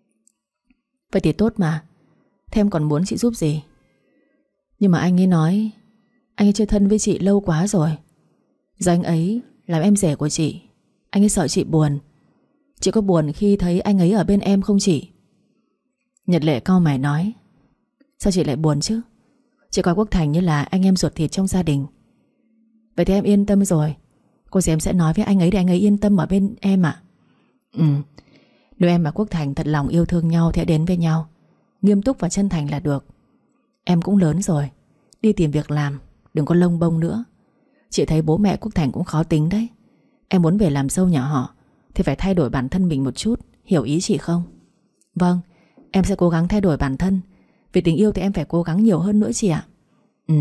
Vậy thì tốt mà. Thế em còn muốn chị giúp gì? Nhưng mà anh ấy nói anh ấy chơi thân với chị lâu quá rồi. Giờ anh ấy làm em rể của chị. Anh ấy sợ chị buồn. Chị có buồn khi thấy anh ấy ở bên em không chị? Nhật Lệ cau mày nói: Sao chị lại buồn chứ? Chị coi Quốc Thành như là anh em ruột thịt trong gia đình. Vậy thì em yên tâm rồi. Cô dì em sẽ nói với anh ấy để anh ấy yên tâm ở bên em ạ. Ừ, nếu em và Quốc Thành thật lòng yêu thương nhau thì hãy đến với nhau, nghiêm túc và chân thành là được. Em cũng lớn rồi, đi tìm việc làm, đừng có lông bông nữa. Chị thấy bố mẹ Quốc Thành cũng khó tính đấy. Em muốn về làm dâu nhà họ thì phải thay đổi bản thân mình một chút. Hiểu ý chị không? Vâng, em sẽ cố gắng thay đổi bản thân. Vì tình yêu thì em phải cố gắng nhiều hơn nữa chị ạ. Ừ,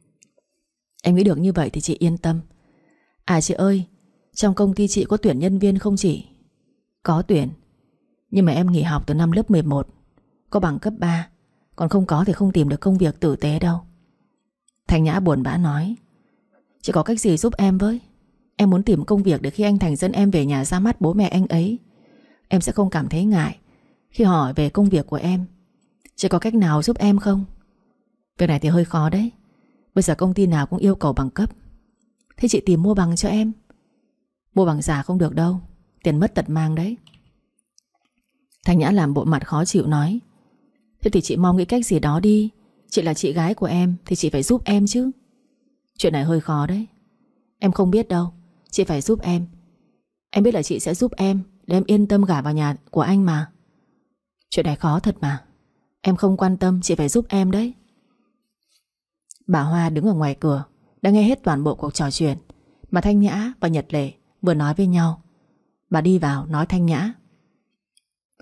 em nghĩ được như vậy thì chị yên tâm. À chị ơi, trong công ty chị có tuyển nhân viên không chị? Có tuyển. Nhưng mà em nghỉ học từ năm lớp mười một, có bằng cấp ba. Còn không có thì không tìm được công việc tử tế đâu. Thanh Nhã buồn bã nói: Chị có cách gì giúp em với? Em muốn tìm công việc để khi anh Thành dẫn em về nhà ra mắt bố mẹ anh ấy, em sẽ không cảm thấy ngại khi hỏi về công việc của em. Chị có cách nào giúp em không? Việc này thì hơi khó đấy. Bây giờ công ty nào cũng yêu cầu bằng cấp. Thế chị tìm mua bằng cho em. Mua bằng giả không được đâu, tiền mất tật mang đấy. Thanh Nhã làm bộ mặt khó chịu nói: Thế thì chị mong nghĩ cách gì đó đi. Chị là chị gái của em thì chị phải giúp em chứ. Chuyện này hơi khó đấy. Em không biết đâu, chị phải giúp em. Em biết là chị sẽ giúp em để em yên tâm gả vào nhà của anh mà. Chuyện này khó thật mà. Em không quan tâm, chị phải giúp em đấy. Bà Hoa đứng ở ngoài cửa đã nghe hết toàn bộ cuộc trò chuyện mà Thanh Nhã và Nhật Lệ vừa nói với nhau. Bà đi vào nói Thanh Nhã: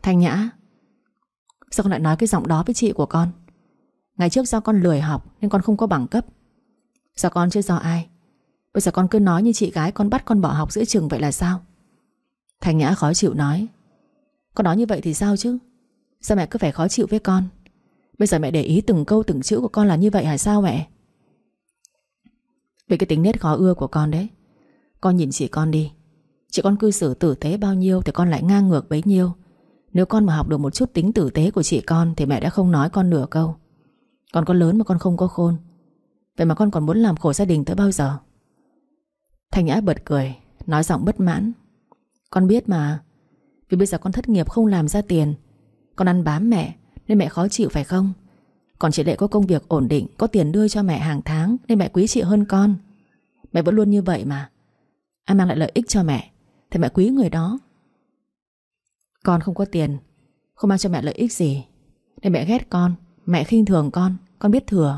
Thanh Nhã, sao con lại nói cái giọng đó với chị của con? Ngày trước do con lười học nên con không có bằng cấp. Do con chứ do ai? Bây giờ con cứ nói như chị gái con bắt con bỏ học giữa chừng vậy là sao? Thanh Nhã khó chịu nói. Con nói như vậy thì sao chứ? Sao mẹ cứ phải khó chịu với con? Bây giờ mẹ để ý từng câu từng chữ của con là như vậy hả sao mẹ? Vì cái tính nết khó ưa của con đấy. Con nhìn chị con đi. Chị con cư xử tử tế bao nhiêu thì con lại ngang ngược bấy nhiêu. Nếu con mà học được một chút tính tử tế của chị con thì mẹ đã không nói con nửa câu. Con có lớn mà con không có khôn. Vậy mà con còn muốn làm khổ gia đình tới bao giờ? Thanh Nhã bật cười, nói giọng bất mãn. Con biết mà. Vì bây giờ con thất nghiệp không làm ra tiền, con ăn bám mẹ nên mẹ khó chịu phải không? Còn chị Lệ có công việc ổn định, có tiền đưa cho mẹ hàng tháng nên mẹ quý chị hơn con. Mẹ vẫn luôn như vậy mà. Ai mang lại lợi ích cho mẹ thì mẹ quý người đó. Con không có tiền, không mang cho mẹ lợi ích gì nên mẹ ghét con, mẹ khinh thường con. Con biết thừa.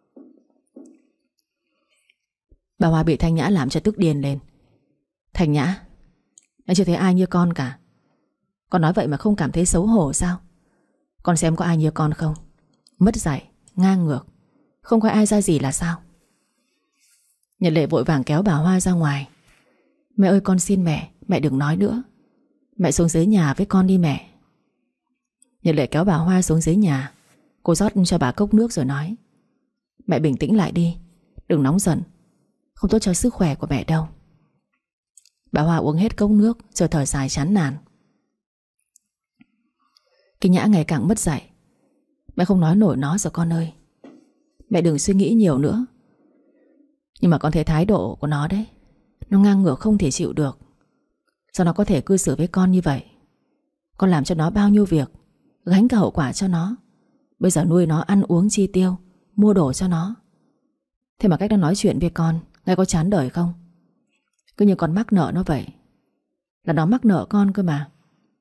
Bà Hoa bị Thanh Nhã làm cho tức điên lên. Thanh Nhã, mẹ chưa thấy ai như con cả. Con nói vậy mà không cảm thấy xấu hổ sao? Con xem có ai như con không? Mất dạy, ngang ngược, không có ai ra gì là sao? Nhật Lệ vội vàng kéo bà Hoa ra ngoài. Mẹ ơi con xin mẹ, mẹ đừng nói nữa. Mẹ xuống dưới nhà với con đi mẹ. Nhật Lệ kéo bà Hoa xuống dưới nhà. Cô rót cho bà cốc nước rồi nói. Mẹ bình tĩnh lại đi, đừng nóng giận, không tốt cho sức khỏe của mẹ đâu. Bà Hoa uống hết cốc nước rồi thở dài chán nản. Cái Nhã ngày càng mất dạy. Mẹ không nói nổi nó rồi con ơi. Mẹ đừng suy nghĩ nhiều nữa. Nhưng mà con thấy thái độ của nó đấy, nó ngang ngược không thể chịu được. Sao nó có thể cư xử với con như vậy? Con làm cho nó bao nhiêu việc, gánh cả hậu quả cho nó. Bây giờ nuôi nó ăn uống chi tiêu, mua đồ cho nó. Thế mà cách nó nói chuyện với con, nghe có chán đời không? Cứ như con mắc nợ nó vậy. Là nó mắc nợ con cơ mà.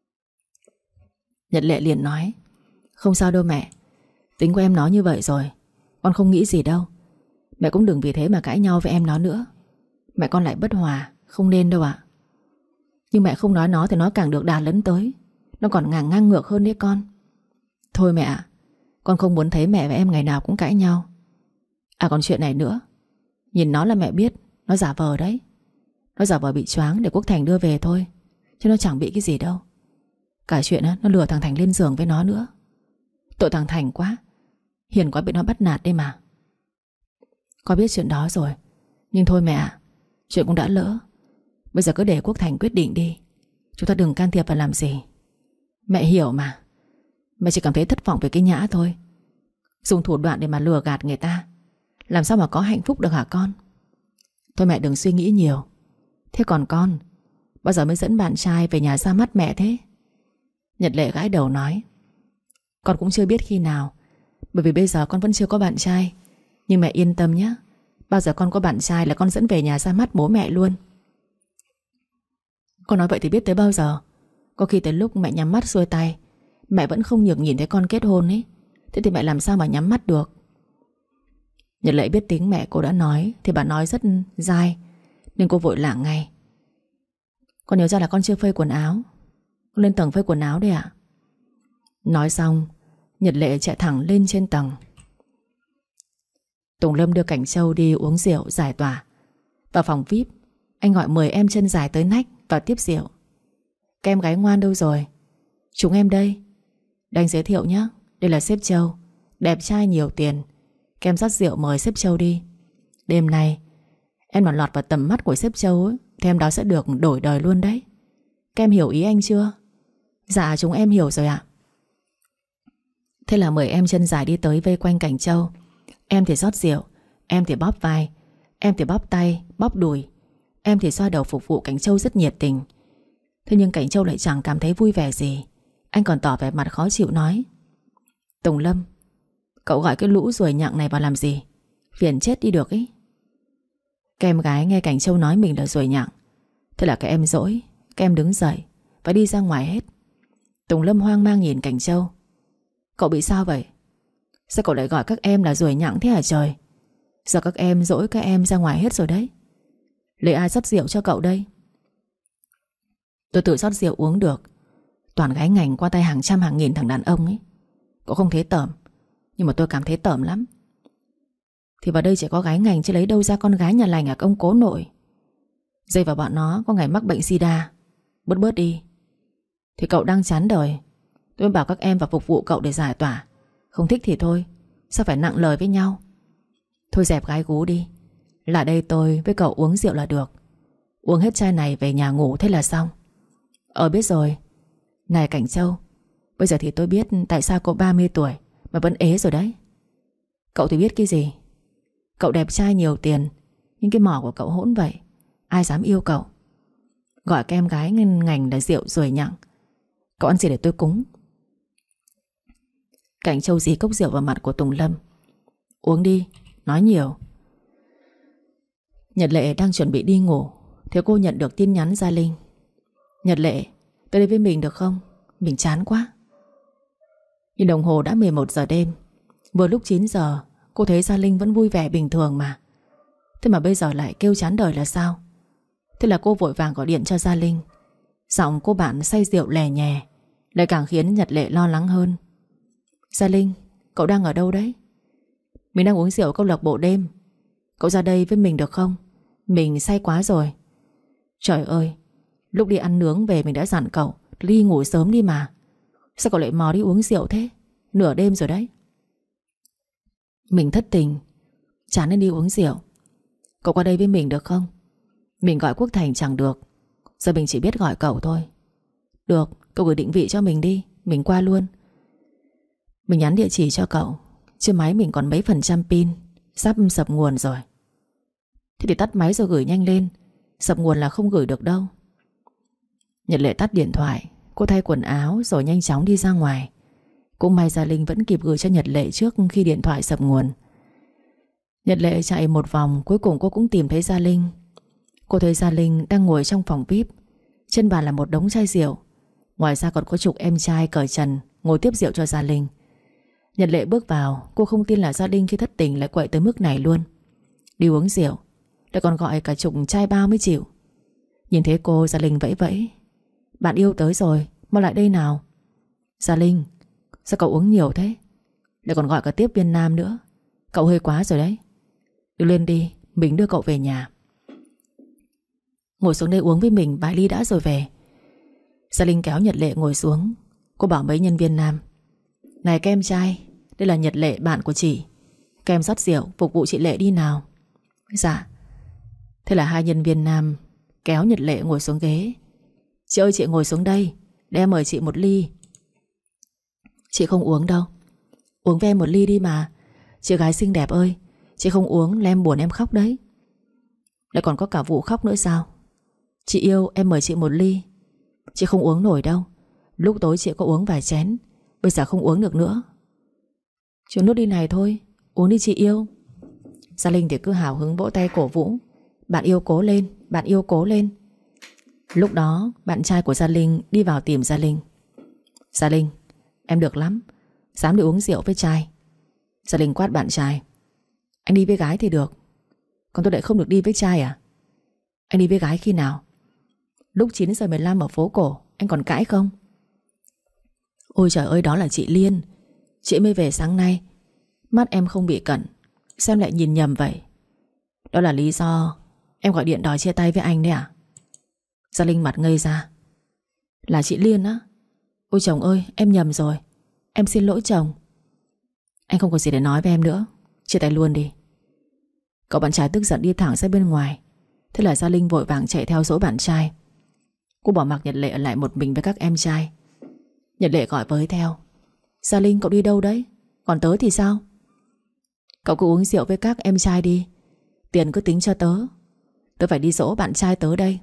Nhật Lệ liền nói. Không sao đâu mẹ, tính của em nó như vậy rồi, con không nghĩ gì đâu. Mẹ cũng đừng vì thế mà cãi nhau với em nó nữa. Mẹ con lại bất hòa, không nên đâu ạ. Nhưng mẹ không nói nó thì nó càng được đà lấn tới. Nó còn ngàng ngang ngược hơn đấy con. Thôi mẹ ạ, con không muốn thấy mẹ và em ngày nào cũng cãi nhau. À còn chuyện này nữa, nhìn nó là mẹ biết nó giả vờ đấy. Nó giả vờ bị choáng để Quốc Thành đưa về thôi, chứ nó chẳng bị cái gì đâu. Cả chuyện á, nó lừa thằng Thành lên giường với nó nữa. Tội thằng Thành quá, hiền quá bị nó bắt nạt đấy mà. Con biết chuyện đó rồi, nhưng thôi mẹ ạ, chuyện cũng đã lỡ. Bây giờ cứ để Quốc Thành quyết định đi, chúng ta đừng can thiệp vào làm gì. Mẹ hiểu mà. Mẹ chỉ cảm thấy thất vọng về cái Nhã thôi. Dùng thủ đoạn để mà lừa gạt người ta, làm sao mà có hạnh phúc được hả con? Thôi mẹ đừng suy nghĩ nhiều. Thế còn con, bao giờ mới dẫn bạn trai về nhà ra mắt mẹ thế? Nhật Lệ gãi đầu nói. Con cũng chưa biết khi nào, bởi vì bây giờ con vẫn chưa có bạn trai. Nhưng mẹ yên tâm nhé, bao giờ con có bạn trai là con dẫn về nhà ra mắt bố mẹ luôn. Con nói vậy thì biết tới bao giờ? Có khi tới lúc mẹ nhắm mắt xuôi tay, mẹ vẫn không nhường nhìn thấy con kết hôn ấy. Thế thì mẹ làm sao mà nhắm mắt được? Nhật Lệ biết tính mẹ cô đã nói thì bà nói rất dai, nên cô vội lảng ngay. Con nhớ ra là con chưa phơi quần áo, con lên tầng phơi quần áo đây ạ. Nói xong, Nhật Lệ chạy thẳng lên trên tầng. Tùng Lâm đưa Cảnh Châu đi uống rượu giải tỏa. Vào phòng vi ai pi, anh gọi mười em chân dài tới nách vào tiếp rượu. Các em gái ngoan đâu rồi? Chúng em đây. Để anh giới thiệu nhé, đây là sếp Châu, đẹp trai nhiều tiền. Các em rót rượu mời sếp Châu đi. Đêm nay em mà lọt vào tầm mắt của sếp Châu ấy, thì em đó sẽ được đổi đời luôn đấy. Các em hiểu ý anh chưa? Dạ chúng em hiểu rồi ạ. Thế là mười em chân dài đi tới vây quanh Cảnh Châu. Em thì rót rượu, em thì bóp vai, em thì bóp tay, bóp đùi, em thì xoa đầu phục vụ Cảnh Châu rất nhiệt tình. Thế nhưng Cảnh Châu lại chẳng cảm thấy vui vẻ gì. Anh còn tỏ vẻ mặt khó chịu nói. Tùng Lâm, cậu gọi cái lũ ruồi nhặng này vào làm gì? Phiền chết đi được ý. Các em gái nghe Cảnh Châu nói mình là ruồi nhặng, thế là các em dỗi. Các em đứng dậy và đi ra ngoài hết. Tùng Lâm hoang mang nhìn Cảnh Châu. Cậu bị sao vậy? Sao cậu lại gọi các em là ruồi nhặng thế hả trời? Giờ các em dỗi các em ra ngoài hết rồi đấy. Lấy ai rót rượu cho cậu đây? Tôi tự rót rượu uống được. toàn gái ngành qua tay hàng trăm hàng nghìn thằng đàn ông ấy. Cậu không thấy tởm, nhưng mà tôi cảm thấy tởm lắm. Thì vào đây chỉ có gái ngành chứ lấy đâu ra con gái nhà lành à ông cố nội. Dây vào bọn nó có ngày mắc bệnh sida. Bớt bớt đi. Thì cậu đang chán đời, tôi bảo các em vào phục vụ cậu để giải tỏa. Không thích thì thôi, sao phải nặng lời với nhau. Thôi dẹp gái gú đi. Là đây tôi với cậu uống rượu là được. Uống hết chai này về nhà ngủ thế là xong. Ờ biết rồi. Này Cảnh Châu, bây giờ thì tôi biết tại sao cậu ba mươi tuổi mà vẫn ế rồi đấy. Cậu thì biết cái gì. Cậu đẹp trai nhiều tiền, nhưng cái mỏ của cậu hỗn vậy, ai dám yêu cậu. Gọi các em gái ngành là rượu rồi nhặng. Cậu ăn gì để tôi cúng. Cảnh Châu dí cốc rượu vào mặt của Tùng Lâm. Uống đi, nói nhiều. Nhật Lệ đang chuẩn bị đi ngủ thì cô nhận được tin nhắn Gia Linh. Nhật Lệ, tới đây với mình được không? Mình chán quá. Nhìn đồng hồ đã mười một giờ đêm. Vừa lúc chín giờ cô thấy Gia Linh vẫn vui vẻ bình thường mà. Thế mà bây giờ lại kêu chán đời là sao? Thế là cô vội vàng gọi điện cho Gia Linh. Giọng cô bạn say rượu lè nhè lại càng khiến Nhật Lệ lo lắng hơn. Gia Linh, cậu đang ở đâu đấy? Mình đang uống rượu câu lạc bộ đêm. Cậu ra đây với mình được không? Mình say quá rồi. Trời ơi, lúc đi ăn nướng về mình đã dặn cậu đi ngủ sớm đi mà. Sao cậu lại mò đi uống rượu thế? Nửa đêm rồi đấy. Mình thất tình, chán nên đi uống rượu. Cậu qua đây với mình được không? Mình gọi Quốc Thành chẳng được, giờ mình chỉ biết gọi cậu thôi. Được, cậu gửi định vị cho mình đi, mình qua luôn. Mình nhắn địa chỉ cho cậu, chứ máy mình còn mấy phần trăm pin, sắp sập nguồn rồi. Thế thì tắt máy rồi gửi nhanh lên. Sập nguồn là không gửi được đâu. Nhật Lệ tắt điện thoại. Cô thay quần áo rồi nhanh chóng đi ra ngoài. Cũng may Gia Linh vẫn kịp gửi cho Nhật Lệ trước khi điện thoại sập nguồn. Nhật Lệ chạy một vòng, cuối cùng cô cũng tìm thấy Gia Linh. Cô thấy Gia Linh đang ngồi trong phòng vi ai pi. Trên bàn là một đống chai rượu. Ngoài ra còn có chục em trai cởi trần ngồi tiếp rượu cho Gia Linh. Nhật Lệ bước vào. Cô không tin là Gia Linh khi thất tình lại quậy tới mức này luôn. Đi uống rượu lại còn gọi cả chục chai bao mới chịu. Nhìn thấy cô, Gia Linh vẫy vẫy. Bạn yêu tới rồi, mau lại đây nào. Gia Linh, sao cậu uống nhiều thế? Lại còn gọi cả tiếp viên nam nữa. Cậu hơi quá rồi đấy. Đưa lên đi, mình đưa cậu về nhà. Ngồi xuống đây uống với mình vài ly đã rồi về. Gia Linh kéo Nhật Lệ ngồi xuống. Cô bảo mấy nhân viên nam. Này các em trai, đây là Nhật Lệ bạn của chị. Các em rót rượu phục vụ chị Lệ đi nào. Dạ. Thế là hai nhân viên nam kéo Nhật Lệ ngồi xuống ghế. Chị ơi, chị ngồi xuống đây, để em mời chị một ly. Chị không uống đâu. Uống với em một ly đi mà. Chị gái xinh đẹp ơi, chị không uống là em buồn em khóc đấy. Lại còn có cả vụ khóc nữa sao? Chị yêu, em mời chị một ly. Chị không uống nổi đâu. Lúc tối chị có uống vài chén, bây giờ không uống được nữa. Chị nốt đi này thôi. Uống đi chị yêu. Gia Linh thì cứ hào hứng vỗ tay cổ vũ. Bạn yêu cố lên, bạn yêu cố lên. Lúc đó bạn trai của Gia Linh đi vào tìm Gia Linh. Gia Linh, em được lắm, dám đi uống rượu với trai. Gia Linh quát bạn trai. Anh đi với gái thì được, còn tôi lại không được đi với trai à? Anh đi với gái khi nào? Lúc chín giờ mười lăm ở phố cổ. Anh còn cãi không? Ôi trời ơi, đó là chị Liên. Chị mới về sáng nay. Mắt em không bị cận, sao em lại nhìn nhầm vậy? Đó là lý do em gọi điện đòi chia tay với anh đấy à? Gia Linh mặt ngây ra. Là chị Liên á? Ôi chồng ơi, em nhầm rồi. Em xin lỗi chồng. Anh không có gì để nói với em nữa, chia tay luôn đi. Cậu bạn trai tức giận đi thẳng ra bên ngoài. Thế là Gia Linh vội vàng chạy theo dỗ bạn trai. Cô bỏ mặc Nhật Lệ ở lại một mình với các em trai. Nhật Lệ gọi với theo. Gia Linh, cậu đi đâu đấy? Còn tớ thì sao? Cậu cứ uống rượu với các em trai đi, tiền cứ tính cho tớ. Tớ phải đi dỗ bạn trai tớ đây.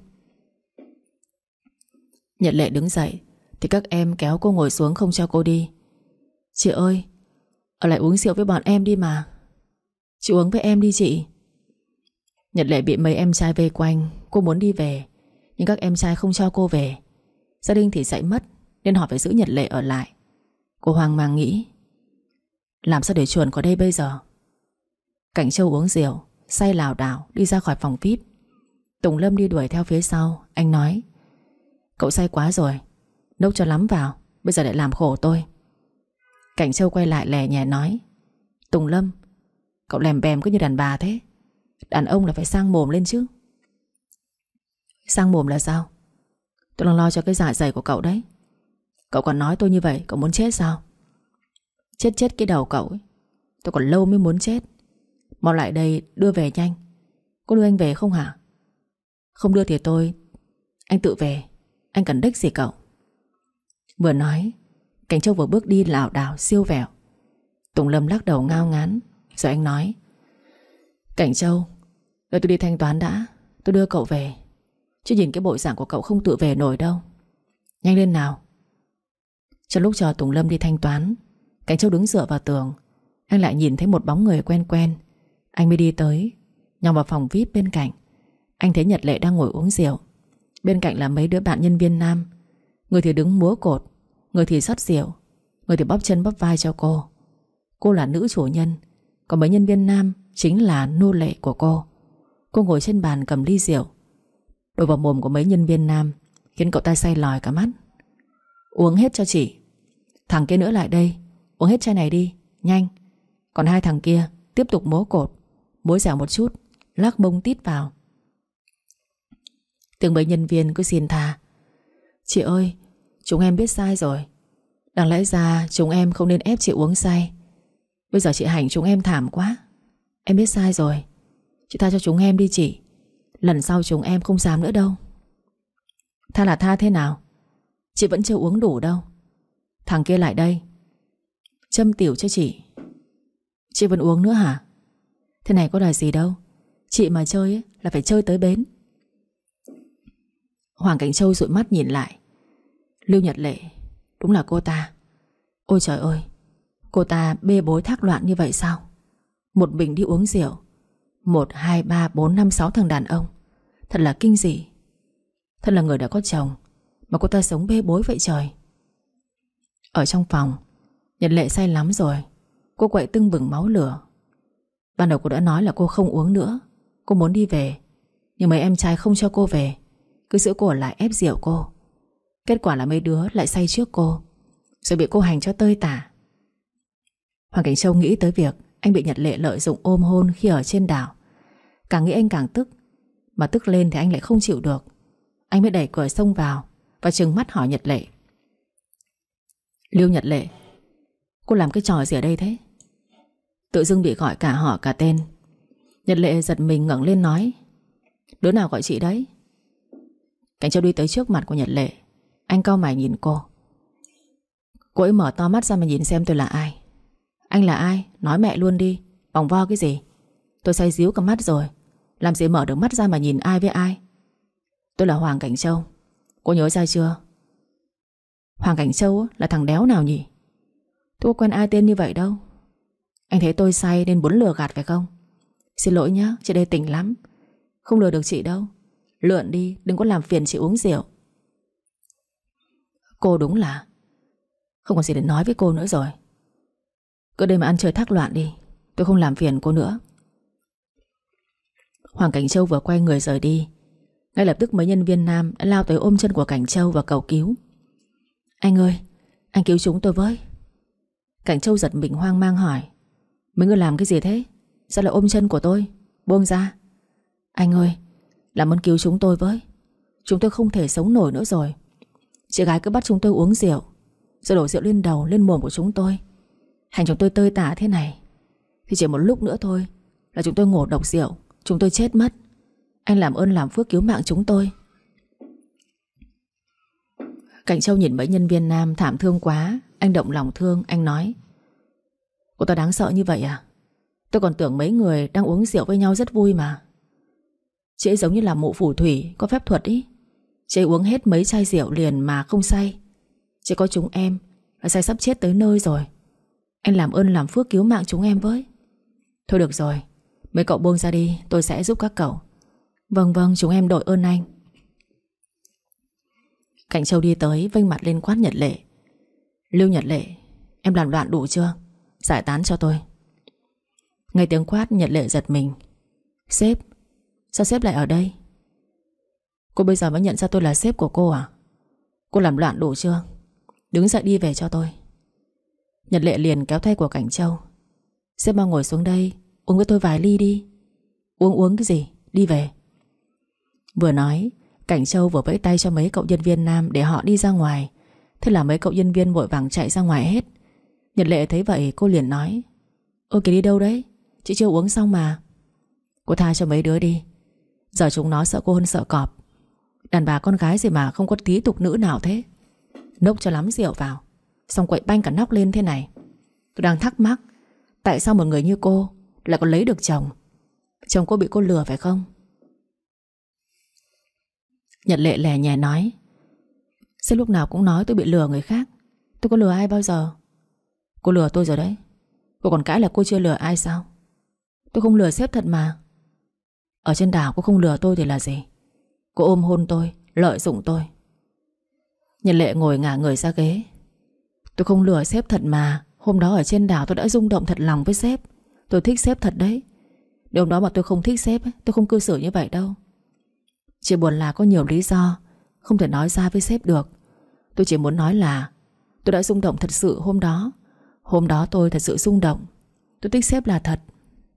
Nhật Lệ đứng dậy thì các em kéo cô ngồi xuống không cho cô đi. Chị ơi, ở lại uống rượu với bọn em đi mà. Chị uống với em đi chị. Nhật Lệ bị mấy em trai vây quanh. Cô muốn đi về, nhưng các em trai không cho cô về. Gia Đình thì dậy mất, nên họ phải giữ Nhật Lệ ở lại. Cô hoang mang nghĩ, làm sao để chuồn khỏi đây bây giờ? Cảnh Châu uống rượu, say lảo đảo đi ra khỏi phòng vi ai pi. Tùng Lâm đi đuổi theo phía sau. Anh nói, cậu say quá rồi, Nốc cho lắm vào, bây giờ lại làm khổ tôi. Cảnh Châu quay lại lè nhẹ nói: Tùng Lâm, cậu lèm bèm cứ như đàn bà thế. Đàn ông là phải sang mồm lên chứ. Sang mồm là sao? Tôi đang lo cho cái dạ dày của cậu đấy. Cậu còn nói tôi như vậy, cậu muốn chết sao? Chết chết cái đầu cậu ấy. Tôi còn lâu mới muốn chết. Mau lại đây đưa về nhanh. Có đưa anh về không hả? Không đưa thì tôi Anh tự về. Anh cần đích gì cậu? Vừa nói, Cảnh Châu vừa bước đi lảo đảo siêu vẹo. Tùng Lâm lắc đầu ngao ngán. Rồi anh nói: Cảnh Châu, đợi tôi đi thanh toán đã, tôi đưa cậu về. Chứ nhìn cái bộ dạng của cậu không tự về nổi đâu. Nhanh lên nào. Trong lúc chờ Tùng Lâm đi thanh toán, Cảnh Châu đứng dựa vào tường. Anh lại nhìn thấy một bóng người quen quen. Anh mới đi tới, nhòm vào phòng vi ai pi bên cạnh. Anh thấy Nhật Lệ đang ngồi uống rượu. Bên cạnh là mấy đứa bạn nhân viên nam. Người thì đứng múa cột, người thì rót rượu, người thì bóp chân bóp vai cho cô. Cô là nữ chủ nhân, còn mấy nhân viên nam chính là nô lệ của cô. Cô ngồi trên bàn cầm ly rượu, đổ vào mồm của mấy nhân viên nam, khiến cậu ta say lòi cả mắt. Uống hết cho chị. Thằng kia nữa lại đây, uống hết chai này đi, nhanh. Còn hai thằng kia tiếp tục múa cột, múa dẻo một chút, lắc mông tít vào. Tiếng mấy nhân viên cứ xin tha: Chị ơi, chúng em biết sai rồi. Đáng lẽ ra chúng em không nên ép chị uống say. Bây giờ chị hành chúng em thảm quá. Em biết sai rồi, chị tha cho chúng em đi chị. Lần sau chúng em không dám nữa đâu. Tha là tha thế nào? Chị vẫn chưa uống đủ đâu. Thằng kia lại đây, châm tiểu cho chị. Chị vẫn uống nữa hả? Thế này có là gì đâu. Chị mà chơi ấy, là phải chơi tới bến. Hoàng Cảnh Châu dụi mắt nhìn lại. Lưu Nhật Lệ, đúng là cô ta. Ôi trời ơi, cô ta bê bối thác loạn như vậy sao? Một mình đi uống rượu, Một, hai, ba, bốn, năm, sáu thằng đàn ông. Thật là kinh dị. Thật là người đã có chồng mà cô ta sống bê bối vậy trời. Ở trong phòng, Nhật Lệ say lắm rồi. Cô quậy tưng bừng máu lửa. Ban đầu cô đã nói là cô không uống nữa, cô muốn đi về. Nhưng mấy em trai không cho cô về, cứ giữ cô ở lại ép rượu cô. Kết quả là mấy đứa lại say trước cô, rồi bị cô hành cho tơi tả. Hoàng Cảnh Châu nghĩ tới việc anh bị Nhật Lệ lợi dụng ôm hôn khi ở trên đảo. Càng nghĩ anh càng tức. Mà tức lên thì anh lại không chịu được. Anh mới đẩy cửa xông vào và trừng mắt hỏi Nhật Lệ: Lưu Nhật Lệ, cô làm cái trò gì ở đây thế? Tự dưng bị gọi cả họ cả tên. Nhật Lệ giật mình ngẩng lên nói: Đứa nào gọi chị đấy? Cảnh Châu đi tới trước mặt của Nhật Lệ. Anh cau mày nhìn cô. Cô ấy mở to mắt ra mà nhìn xem tôi là ai. Anh là ai? Nói mẹ luôn đi. Vòng vo cái gì? Tôi say díu cả mắt rồi, làm gì mở được mắt ra mà nhìn ai với ai. Tôi là Hoàng Cảnh Châu. Cô nhớ ra chưa? Hoàng Cảnh Châu là thằng đéo nào nhỉ? Tôi có quen ai tên như vậy đâu. Anh thấy tôi say nên muốn lừa gạt phải không? Xin lỗi nhá, chị đây tỉnh lắm. Không lừa được chị đâu. Lượn đi, đừng có làm phiền chị uống rượu. Cô đúng là không còn gì để nói với cô nữa rồi. Cứ đây mà ăn chơi thác loạn đi, tôi không làm phiền cô nữa. Hoàng Cảnh Châu vừa quay người rời đi, ngay lập tức mấy nhân viên nam đã lao tới ôm chân của Cảnh Châu và cầu cứu: Anh ơi, anh cứu chúng tôi với. Cảnh Châu giật mình hoang mang hỏi: Mấy người làm cái gì thế? Sao lại ôm chân của tôi? Buông ra. Anh ơi, làm ơn cứu chúng tôi với. Chúng tôi không thể sống nổi nữa rồi. Chị gái cứ bắt chúng tôi uống rượu, rồi đổ rượu lên đầu lên mồm của chúng tôi, hành chúng tôi tơi tả thế này. Thì chỉ một lúc nữa thôi là chúng tôi ngộ độc rượu, chúng tôi chết mất. Anh làm ơn làm phước cứu mạng chúng tôi. Cảnh Châu nhìn mấy nhân viên nam thảm thương quá. Anh động lòng thương. Anh nói: Cô ta đáng sợ như vậy à? Tôi còn tưởng mấy người đang uống rượu với nhau rất vui mà. Chị ấy giống như là mụ phù thủy có phép thuật ý. Chị ấy uống hết mấy chai rượu liền mà không say. Chỉ có chúng em là say sắp chết tới nơi rồi. Anh làm ơn làm phước cứu mạng chúng em với. Thôi được rồi, mấy cậu buông ra đi, tôi sẽ giúp các cậu. Vâng vâng, chúng em đội ơn anh. Cảnh Châu đi tới vênh mặt lên quát Nhật Lệ: Lưu Nhật Lệ, em làm loạn đủ chưa? Giải tán cho tôi. Nghe tiếng quát, Nhật Lệ giật mình. Sếp? Sao sếp lại ở đây? Cô bây giờ mới nhận ra tôi là sếp của cô à? Cô làm loạn đủ chưa? Đứng dậy đi về cho tôi. Nhật Lệ liền kéo tay của Cảnh Châu. Sếp mau ngồi xuống đây, uống với tôi vài ly đi. Uống uống cái gì, đi về. Vừa nói, Cảnh Châu vừa vẫy tay cho mấy cậu nhân viên nam để họ đi ra ngoài. Thế là mấy cậu nhân viên vội vàng chạy ra ngoài hết. Nhật Lệ thấy vậy cô liền nói: Ôi kìa, đi đâu đấy? Chị chưa uống xong mà. Cô tha cho mấy đứa đi. Giờ chúng nó sợ cô hơn sợ cọp. Đàn bà con gái gì mà không có tí tục nữ nào thế. Nốc cho lắm rượu vào, xong quậy banh cả nóc lên thế này. Tôi đang thắc mắc, tại sao một người như cô lại còn lấy được chồng? Chồng cô bị cô lừa phải không? Nhật Lệ lè nhè nói: Sếp lúc nào cũng nói tôi bị lừa người khác. Tôi có lừa ai bao giờ? Cô lừa tôi rồi đấy. Cô còn cãi là cô chưa lừa ai sao? Tôi không lừa sếp thật mà. Ở trên đảo cô không lừa tôi thì là gì? Cô ôm hôn tôi, lợi dụng tôi. Nhật Lệ ngồi ngả người ra ghế. Tôi không lừa sếp thật mà. Hôm đó ở trên đảo tôi đã rung động thật lòng với sếp. Tôi thích sếp thật đấy. Nếu hôm đó mà tôi không thích sếp, tôi không cư xử như vậy đâu. Chỉ buồn là có nhiều lý do không thể nói ra với sếp được. Tôi chỉ muốn nói là tôi đã rung động thật sự hôm đó. Hôm đó tôi thật sự rung động. Tôi thích sếp là thật.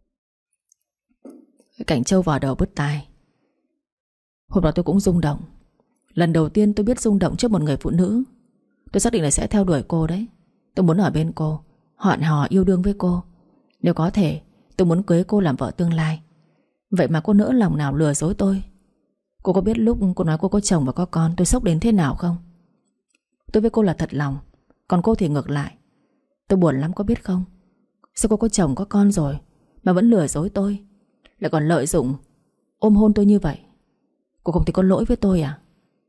Cảnh Châu vào đầu bứt tai. Hôm đó tôi cũng rung động. Lần đầu tiên tôi biết rung động trước một người phụ nữ. Tôi xác định là sẽ theo đuổi cô đấy. Tôi muốn ở bên cô, hẹn hò yêu đương với cô. Nếu có thể, tôi muốn cưới cô làm vợ tương lai. Vậy mà cô nỡ lòng nào lừa dối tôi. Cô có biết lúc cô nói cô có chồng và có con tôi sốc đến thế nào không? Tôi với cô là thật lòng, còn cô thì ngược lại. Tôi buồn lắm có biết không? Sao cô có chồng có con rồi mà vẫn lừa dối tôi, lại còn lợi dụng ôm hôn tôi như vậy? Cô không thấy có lỗi với tôi à?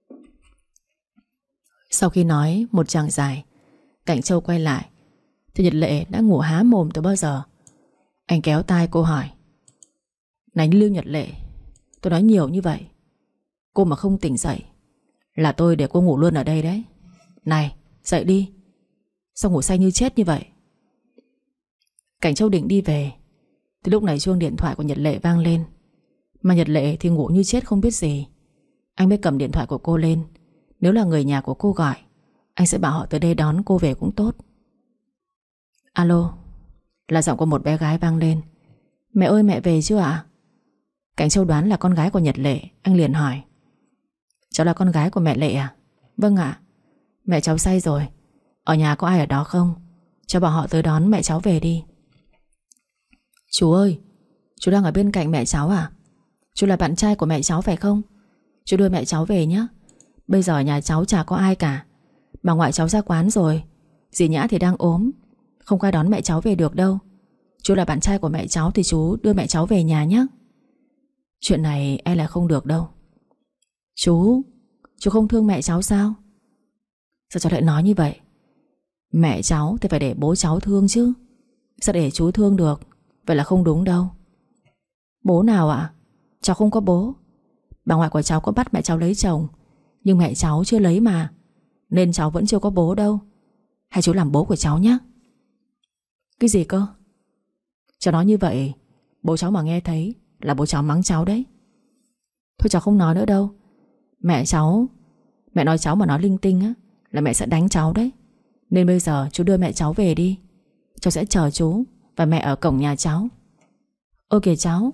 Sau khi nói một tràng dài, Cảnh Châu quay lại thì Nhật Lệ đã ngủ há mồm từ bao giờ. Anh kéo tai cô hỏi: Này Lưu Nhật Lệ, tôi nói nhiều như vậy, cô mà không tỉnh dậy là tôi để cô ngủ luôn ở đây đấy. Này, dậy đi. Sao ngủ say như chết như vậy? Cảnh Châu định đi về thì lúc này chuông điện thoại của Nhật Lệ vang lên. Mà Nhật Lệ thì ngủ như chết không biết gì. Anh mới cầm điện thoại của cô lên. Nếu là người nhà của cô gọi, anh sẽ bảo họ tới đây đón cô về cũng tốt. Alo, là giọng của một bé gái vang lên. Mẹ ơi, mẹ về chưa ạ? Cảnh Châu đoán là con gái của Nhật Lệ. Anh liền hỏi: Cháu là con gái của mẹ Lệ à? Vâng ạ. Mẹ cháu say rồi. Ở nhà có ai ở đó không? Cho bảo họ tới đón mẹ cháu về đi. Chú ơi, chú đang ở bên cạnh mẹ cháu à? Chú là bạn trai của mẹ cháu phải không? Chú đưa mẹ cháu về nhé. Bây giờ ở nhà cháu chả có ai cả. Bà ngoại cháu ra quán rồi. Dì Nhã thì đang ốm, không ai đón mẹ cháu về được đâu. Chú là bạn trai của mẹ cháu thì chú đưa mẹ cháu về nhà nhé. Chuyện này e là không được đâu. Chú, chú không thương mẹ cháu sao? Sao cháu lại nói như vậy? Mẹ cháu thì phải để bố cháu thương chứ. Sao để chú thương được? Vậy là không đúng đâu. Bố nào ạ? Cháu không có bố. Bà ngoại của cháu có bắt mẹ cháu lấy chồng, nhưng mẹ cháu chưa lấy mà, nên cháu vẫn chưa có bố đâu. Hay chú làm bố của cháu nhé. Cái gì cơ? Cháu nói như vậy, bố cháu mà nghe thấy là bố cháu mắng cháu đấy. Thôi cháu không nói nữa đâu. Mẹ cháu, mẹ nói cháu mà nói linh tinh á là mẹ sẽ đánh cháu đấy. Nên bây giờ chú đưa mẹ cháu về đi. Cháu sẽ chờ chú và mẹ ở cổng nhà cháu. Ok cháu.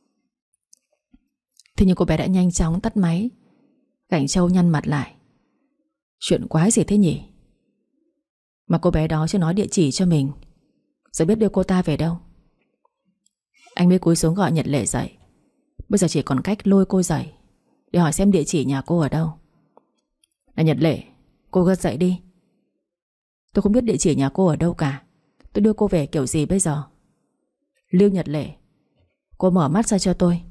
Thế nhưng cô bé đã nhanh chóng tắt máy. Cảnh Châu nhăn mặt lại. Chuyện quái gì thế nhỉ? Mà cô bé đó chưa nói địa chỉ cho mình, giờ biết đưa cô ta về đâu. Anh mới cúi xuống gọi Nhật Lệ dậy. Bây giờ chỉ còn cách lôi cô dậy để hỏi xem địa chỉ nhà cô ở đâu. Này Nhật Lệ, cô gật dậy đi. Tôi không biết địa chỉ nhà cô ở đâu cả. Tôi đưa cô về kiểu gì bây giờ? Lưu Nhật Lệ, cô mở mắt ra cho tôi.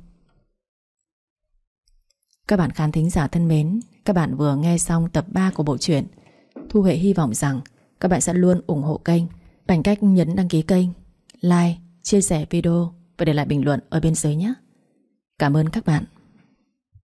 Các bạn khán thính giả thân mến, các bạn vừa nghe xong tập ba của bộ truyện. Thu Huệ hy vọng rằng các bạn sẽ luôn ủng hộ kênh bằng cách nhấn đăng ký kênh, like, chia sẻ video và để lại bình luận ở bên dưới nhé. Cảm ơn các bạn.